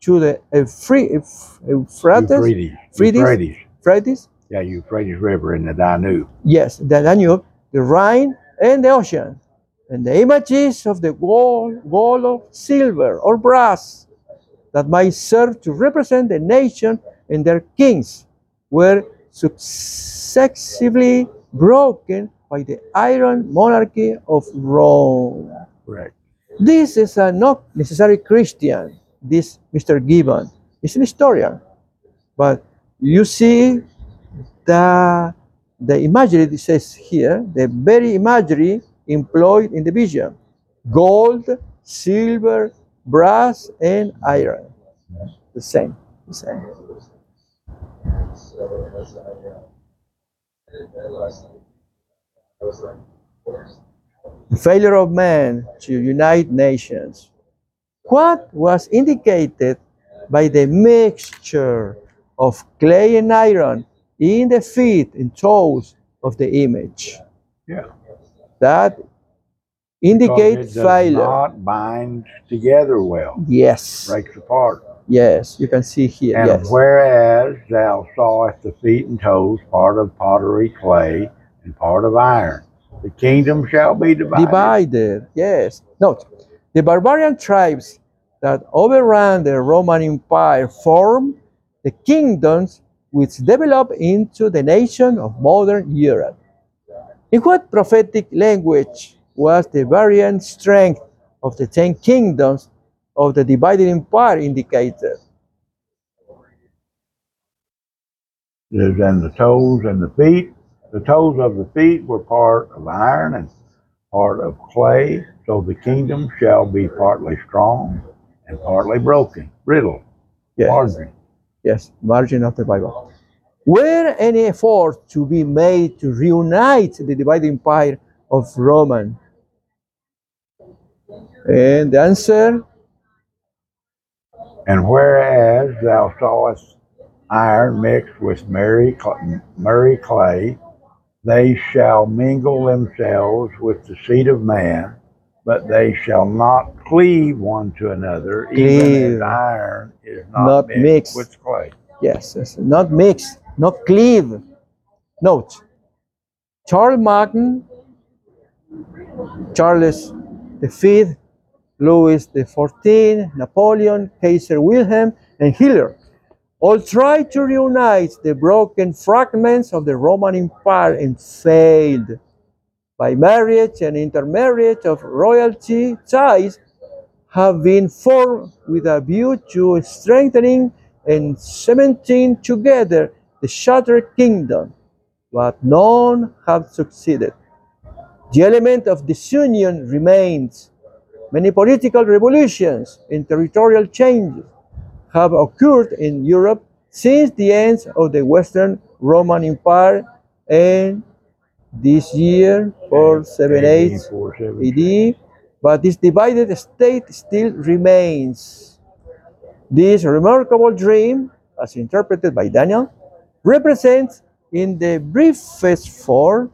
to the Euphra- Euph- Euphrates, Euphrates. Euphrates, Euphrates. Euphrates, Yeah, Euphrates River in the Danube. yes, the Danube, the Rhine, and the ocean. And the images of the gold, gold of silver or brass that might serve to represent the nation and their kings were successively broken by the iron monarchy of Rome. Correct. This is a not necessarily Christian, this Mister Gibbon. He's an historian. But you see the, the imagery it says here, the very imagery employed in the vision. Gold, silver, brass, and iron. The same. The same. The failure of man to unite nations. What was indicated by the mixture of clay and iron in the feet and toes of the image? Yeah. That Because indicates it does failure. not bind together well. Yes. Breaks apart. Yes, you can see here. And Yes. whereas thou sawest the feet and toes, part of pottery clay and part of iron, the kingdom shall be divided. Divided. Yes. Note, the barbarian tribes that overran the Roman Empire formed the kingdoms which developed into the nation of modern Europe. In what prophetic language was the varying strength of the ten kingdoms of the divided empire indicated? And the toes and the feet. The toes of the feet were part of iron and part of clay, so the kingdom shall be partly strong and partly broken, brittle, Yes. margin. Yes, margin of the Bible. Were any effort to be made to reunite the divided empire of Roman? And the answer, And whereas thou sawest iron mixed with merry, cl- murray clay, they shall mingle themselves with the seed of man, but they shall not cleave one to another, even Cleave. as iron is not, Not mixed, mixed. with clay. yes, yes, not mix, not cleave. Note, Charles Magny, Charles the Fifth, Louis the Fourteenth, Napoleon, Kaiser Wilhelm, and Hitler all tried to reunite the broken fragments of the Roman Empire and failed. By marriage and intermarriage of royalty ties have been formed with a view to strengthening and cementing together the shattered kingdom, but none have succeeded. The element of disunion remains. Many political revolutions and territorial changes have occurred in Europe since the end of the Western Roman Empire and this year, four seventy-eight four A seventy-eight. D, but this divided state still remains. This remarkable dream, as interpreted by Daniel, represents in the briefest form,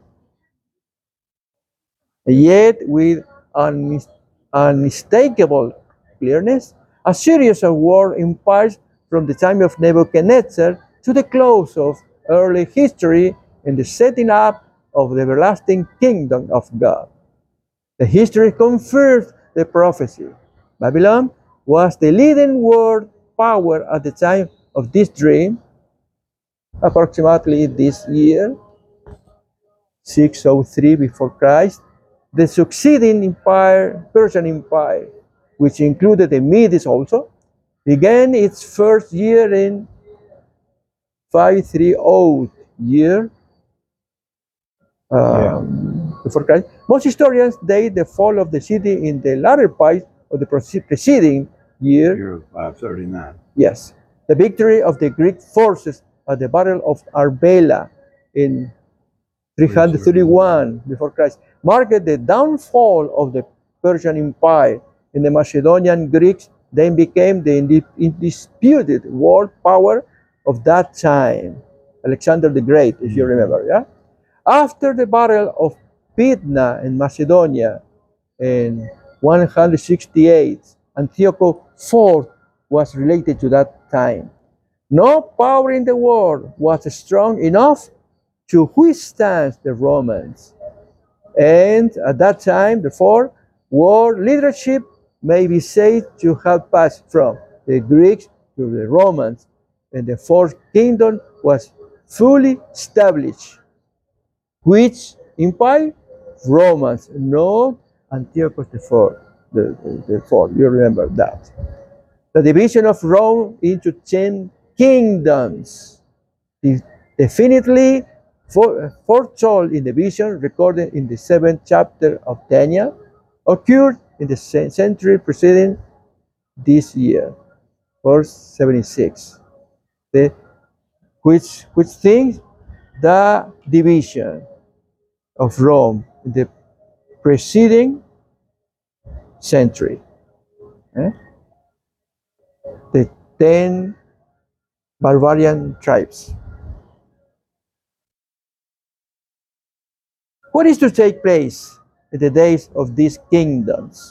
yet with unmis- unmistakable clearness, a series of world empires from the time of Nebuchadnezzar to the close of early history and the setting up of the everlasting kingdom of God. The history confirms the prophecy. Babylon was the leading world power at the time of this dream, approximately this year, six oh three before Christ. The succeeding empire, Persian Empire, which included the Medes also, began its first year in five thirty year um, before Christ. Most historians date the fall of the city in the latter part of the proce- preceding year. Year of five thirty-nine. Yes, the victory of the Greek forces at the Battle of Arbela in three thirty-one before Christ marked the downfall of the Persian Empire, and the Macedonian Greeks then became the indi- undisputed world power of that time. Alexander the Great, if you remember, yeah? After the Battle of Pydna in Macedonia in one sixty-eight, Antiochus the fourth was related to that time. No power in the world was strong enough to withstand the Romans. And at that time, therefore, world leadership may be said to have passed from the Greeks to the Romans, and the fourth kingdom was fully established. Which empire? Romans, not Antiochus the fourth. The, the, the fourth, you remember that. The division of Rome into ten kingdoms is definitely for, foretold in the vision recorded in the seventh chapter of Daniel, occurred in the century preceding this year, four seventy-six. The, which, which things? The division of Rome in the preceding century. Eh? The ten barbarian tribes. What is to take place in the days of these kingdoms?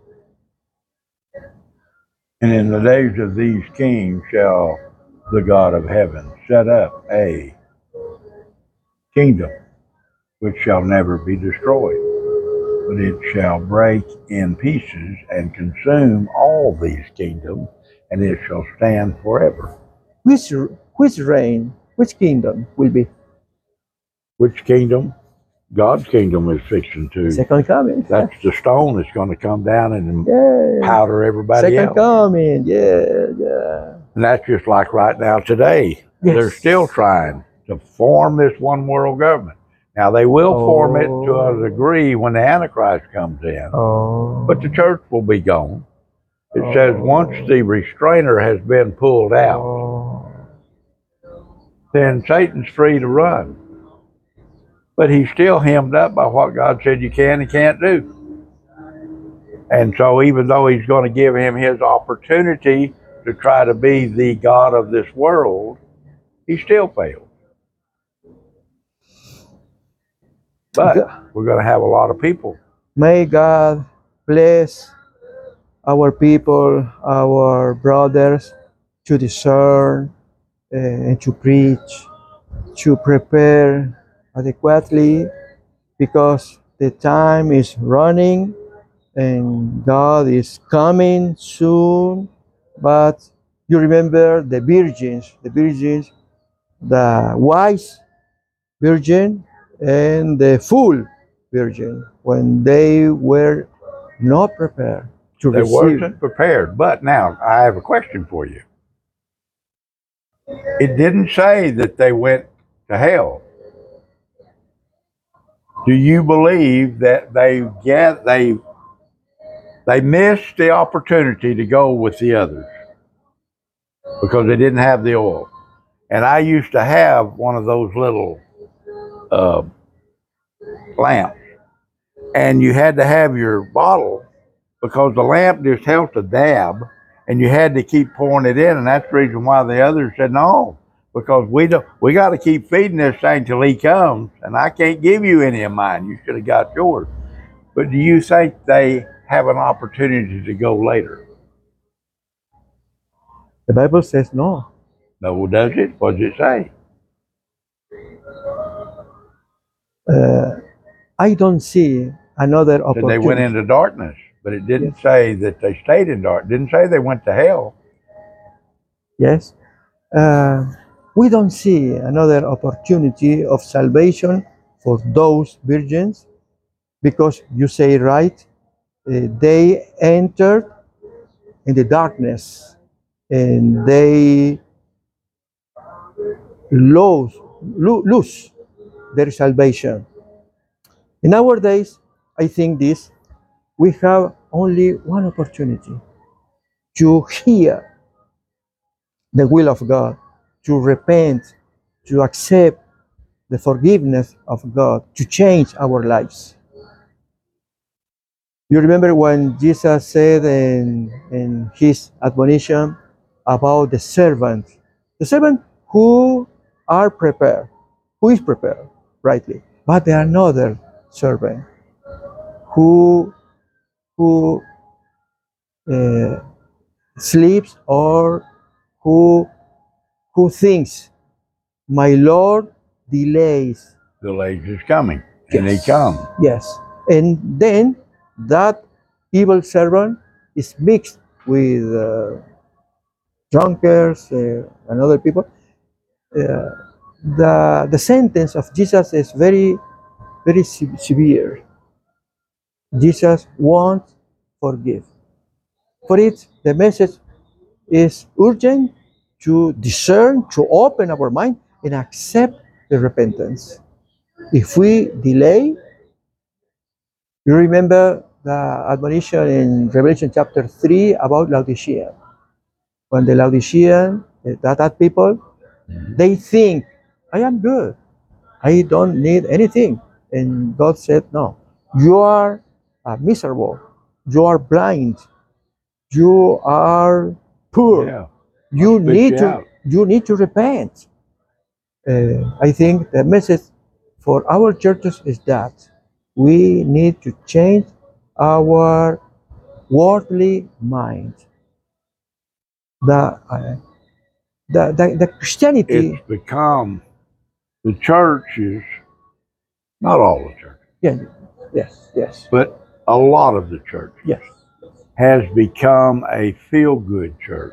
And in the days of these kings shall the God of heaven set up a kingdom which shall never be destroyed, but it shall break in pieces and consume all these kingdoms, and it shall stand forever. Which, which reign, which kingdom will be? Which kingdom? God's kingdom is fixing to. Second coming. That's the stone that's going to come down and Yeah. powder everybody Second else. coming. Yeah, yeah. And that's just like right now today. Yes. They're still trying to form this one world government. Now they will Oh. form it to a degree when the Antichrist comes in, Oh. but the church will be gone. It Oh. says once the restrainer has been pulled out, Oh. then Satan's free to run. But he's still hemmed up by what God said you can and can't do. And so even though he's going to give him his opportunity to try to be the God of this world, he still failed. But we're going to have a lot of people. May God bless our people, our brothers, to discern uh, and to preach, to prepare adequately, because the time is running and God is coming soon. But you remember the virgins, the virgins, the wise virgin and the fool virgin, when they were not prepared to They receive. wasn't prepared. But now I have a question for you. It didn't say that they went to hell. Do you believe that they get they they missed the opportunity to go with the others because they didn't have the oil? And I used to have one of those little uh, lamps, and you had to have your bottle because the lamp just helped a dab, and you had to keep pouring it in, and that's the reason why the others said no, because we don't we got to keep feeding this thing till he comes, and I can't give you any of mine. You should have got yours. But do you think they have an opportunity to go later? The Bible says no. No, does it? What does it say? Uh, I don't see another Said opportunity. they went into darkness, but it didn't Yes. say that they stayed in dark. It didn't say they went to hell. Yes. Uh, we don't see another opportunity of salvation for those virgins, because you say right, uh, they entered in the darkness and they lose, lo- lose their salvation. In our days, I think this, we have only one opportunity to hear the will of God, to repent, to accept the forgiveness of God, to change our lives. You remember when Jesus said in, in his admonition about the servant, the servant who are prepared, who is prepared rightly, but there are another servant who who uh, sleeps or who who thinks my Lord delays. The age is coming, and he Yes. comes. Yes. And then that evil servant is mixed with uh, drunkards uh, and other people. Uh, the the sentence of Jesus is very very se- severe. Jesus won't forgive. For it, the message is urgent to discern, to open our mind and accept the repentance. If we delay, you remember the admonition in Revelation chapter three about Laodicea. When the Laodicean, that, that people, they think, I am good. I don't need anything. And God said, no, you are uh, miserable. You are blind. You are poor. Yeah. You I'll spit need you to out. you need to repent. Uh, I think the message for our churches is that we need to change our worldly mind. The uh, the, the, the Christianity, It's become the churches, not all the churches, yeah, yes, yes, but a lot of the church yes, has become a feel-good church.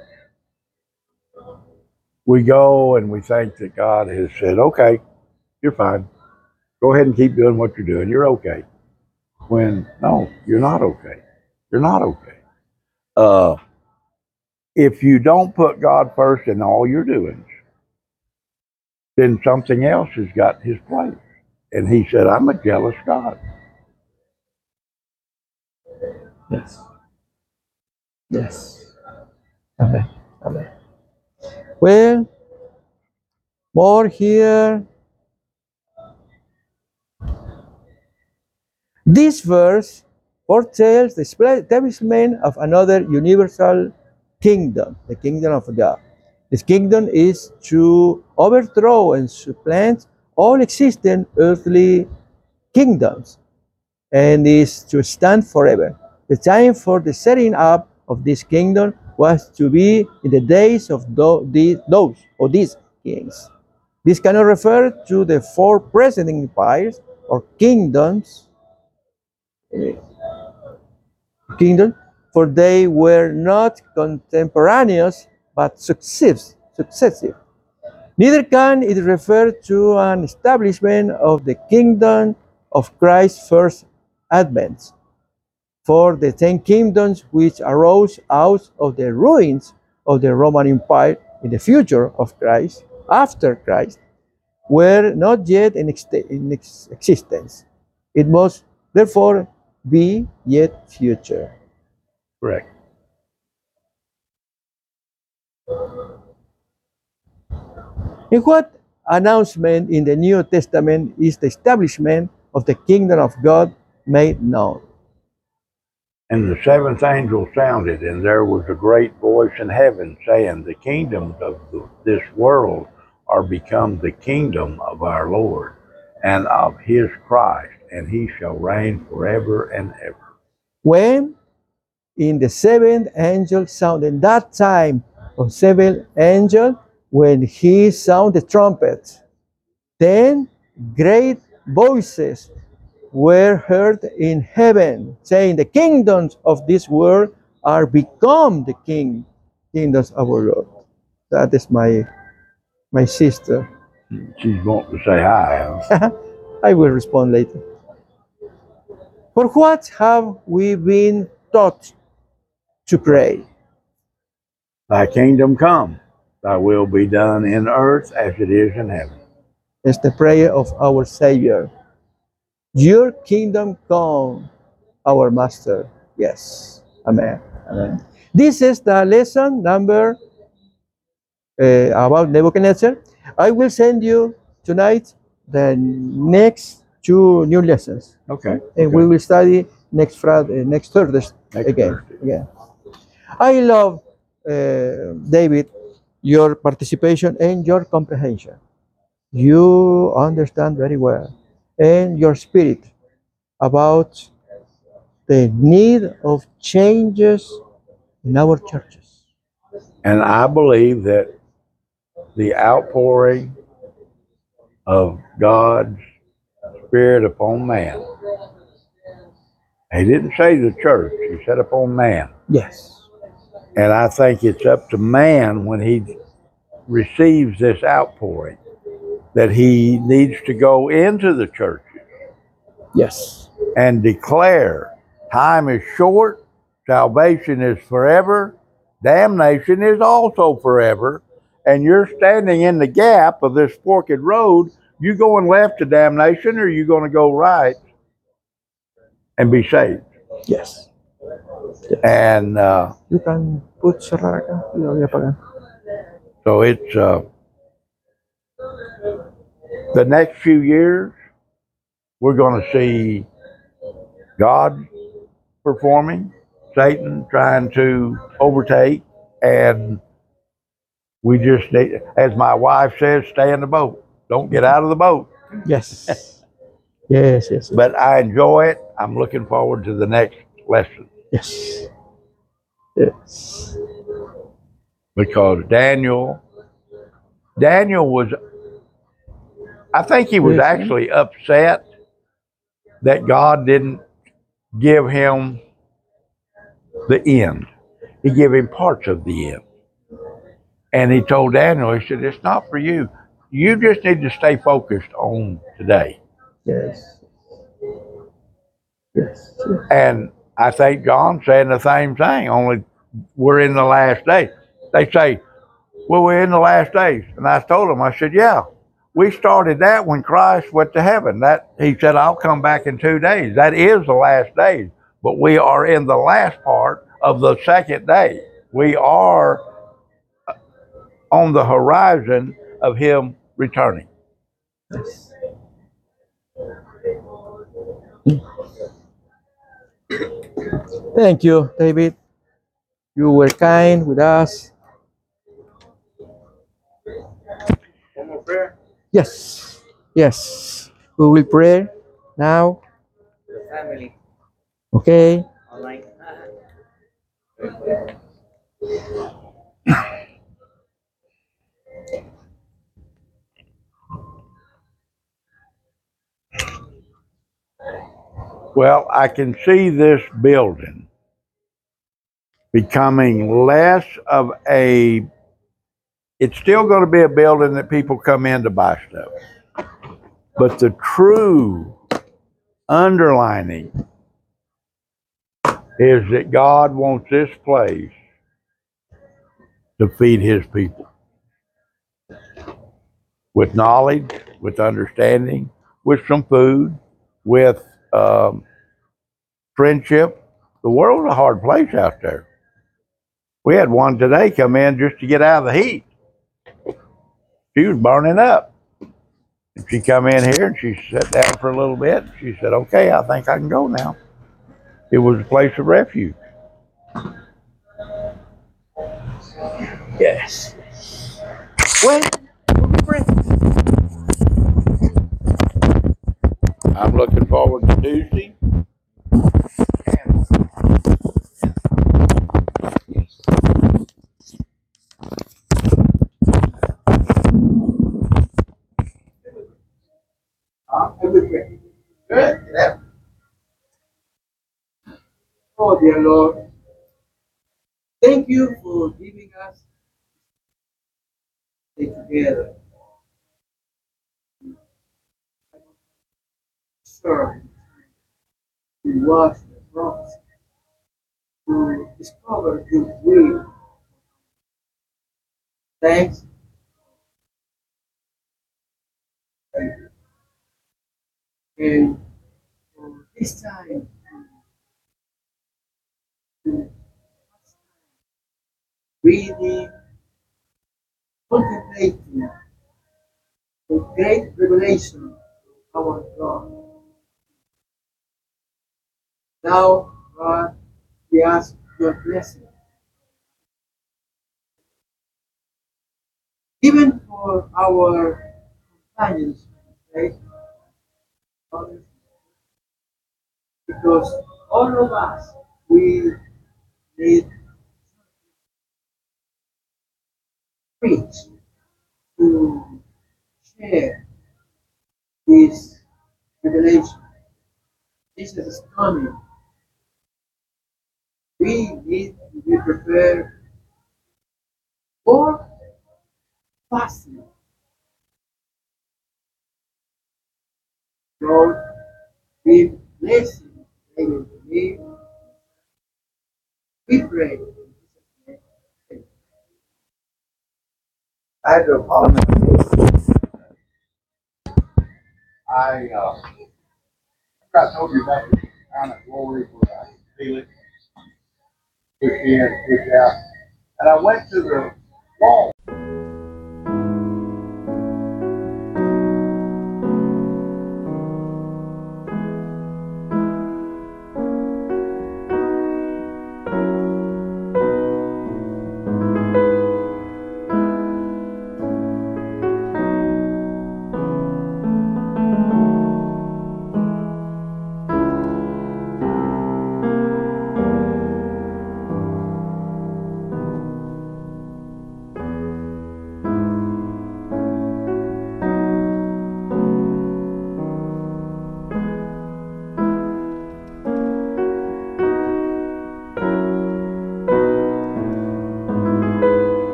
We go and we think that God has said, okay, you're fine. Go ahead and keep doing what you're doing. You're okay. When, no, you're not okay. You're not okay. Uh, if you don't put God first in all your doings, then something else has got his place. And he said, I'm a jealous God. yes, yes. Amen. Amen. Well, more here. This verse foretells the establishment of another universal kingdom, the kingdom of God. This kingdom is to overthrow and supplant all existing earthly kingdoms and is to stand forever. The time for the setting up of this kingdom was to be in the days of tho- the- those or these kings. This cannot refer to the four preceding empires or kingdoms, kingdom, for they were not contemporaneous but successive. successive. Neither can it refer to an establishment of the kingdom of Christ's first advent. For the ten kingdoms which arose out of the ruins of the Roman Empire in the future of Christ, after Christ, were not yet in, ex- in ex- existence. It must therefore be yet future. Correct. In what announcement in the New Testament is the establishment of the kingdom of God made known? And the seventh angel sounded, and there was a great voice in heaven saying, the kingdoms of the, this world are become the kingdom of our Lord and of his Christ, and he shall reign forever and ever. When in the seventh angel sounded, that time of seventh angel, when he sounded the trumpet, then great voices were heard in heaven, saying, the kingdoms of this world are become the king, kingdoms of our Lord. That is my my sister. She's wanting to say hi. Huh? I will respond later. For what have we been taught to pray? Thy kingdom come, thy will be done in earth as it is in heaven. It's the prayer of our Savior. Your kingdom come, our Master. Yes. Amen. Amen. This is the lesson number uh, about Nebuchadnezzar. I will send you tonight the next two new lessons, Okay. and we will study next Friday, next Thursday Next again. Thursday. Again. I love uh, David, your participation and your comprehension. You understand very well, and your spirit about the need of changes in our churches. And I believe that the outpouring of God's Spirit upon man, he didn't say the church, he said upon man. Yes. And I think it's up to man when he receives this outpouring that he needs to go into the church Yes. and declare time is short, salvation is forever, damnation is also forever, and you're standing in the gap of this forked road. You going left to damnation, or you going to go right and be saved? Yes. Yes. And uh, You can put Saraka. so it's uh, the next few years, we're going to see God performing, Satan trying to overtake, and we just need, as my wife says, stay in the boat. Don't get out of the boat. Yes. Yes, yes, yes. But I enjoy it. I'm looking forward to the next lesson Yes. Yes. because Daniel, Daniel was, I think he was Yes, actually upset that God didn't give him the end. He gave him parts of the end. And he told Daniel, he said, it's not for you. You just need to stay focused on today. Yes. Yes. Yes. And I think John's saying the same thing, only we're in the last days. They say, well, we're in the last days. And I told him, I said, yeah, we started that when Christ went to heaven. That he said, I'll come back in two days. That is the last days. But we are in the last part of the second day. We are on the horizon of him returning. Yes. Thank you, David. You were kind with us. One more prayer. Yes. Yes. We will pray now. The family Okay. online. Well, I can see this building becoming less of a, it's still going to be a building that people come in to buy stuff. But the true underlining is that God wants this place to feed his people with knowledge, with understanding, with some food, with um, friendship. The world's a hard place out there. We had one today come in just to get out of the heat. She was burning up. And she come in here and she sat down for a little bit. She said, okay, I think I can go now. It was a place of refuge. Yes. Well, we will pray. I'm looking forward to Tuesday. Good. Yeah. Oh, dear Lord, thank you for giving us stay together. Serve, to watch the prophets, to discover your will. Thanks. And for this time, to reading, contemplating the great revelation of our God. Now, God, we ask your blessing, even for our companions, right? Because all of us, we need preach, to share this revelation. Jesus is coming. We need to be prepared for fasting. Lord, we bless you. They will believe. We pray. I had to apologize. I, uh, I told you about the kind of glory where I could feel it, push in, push out. And I went to the wall.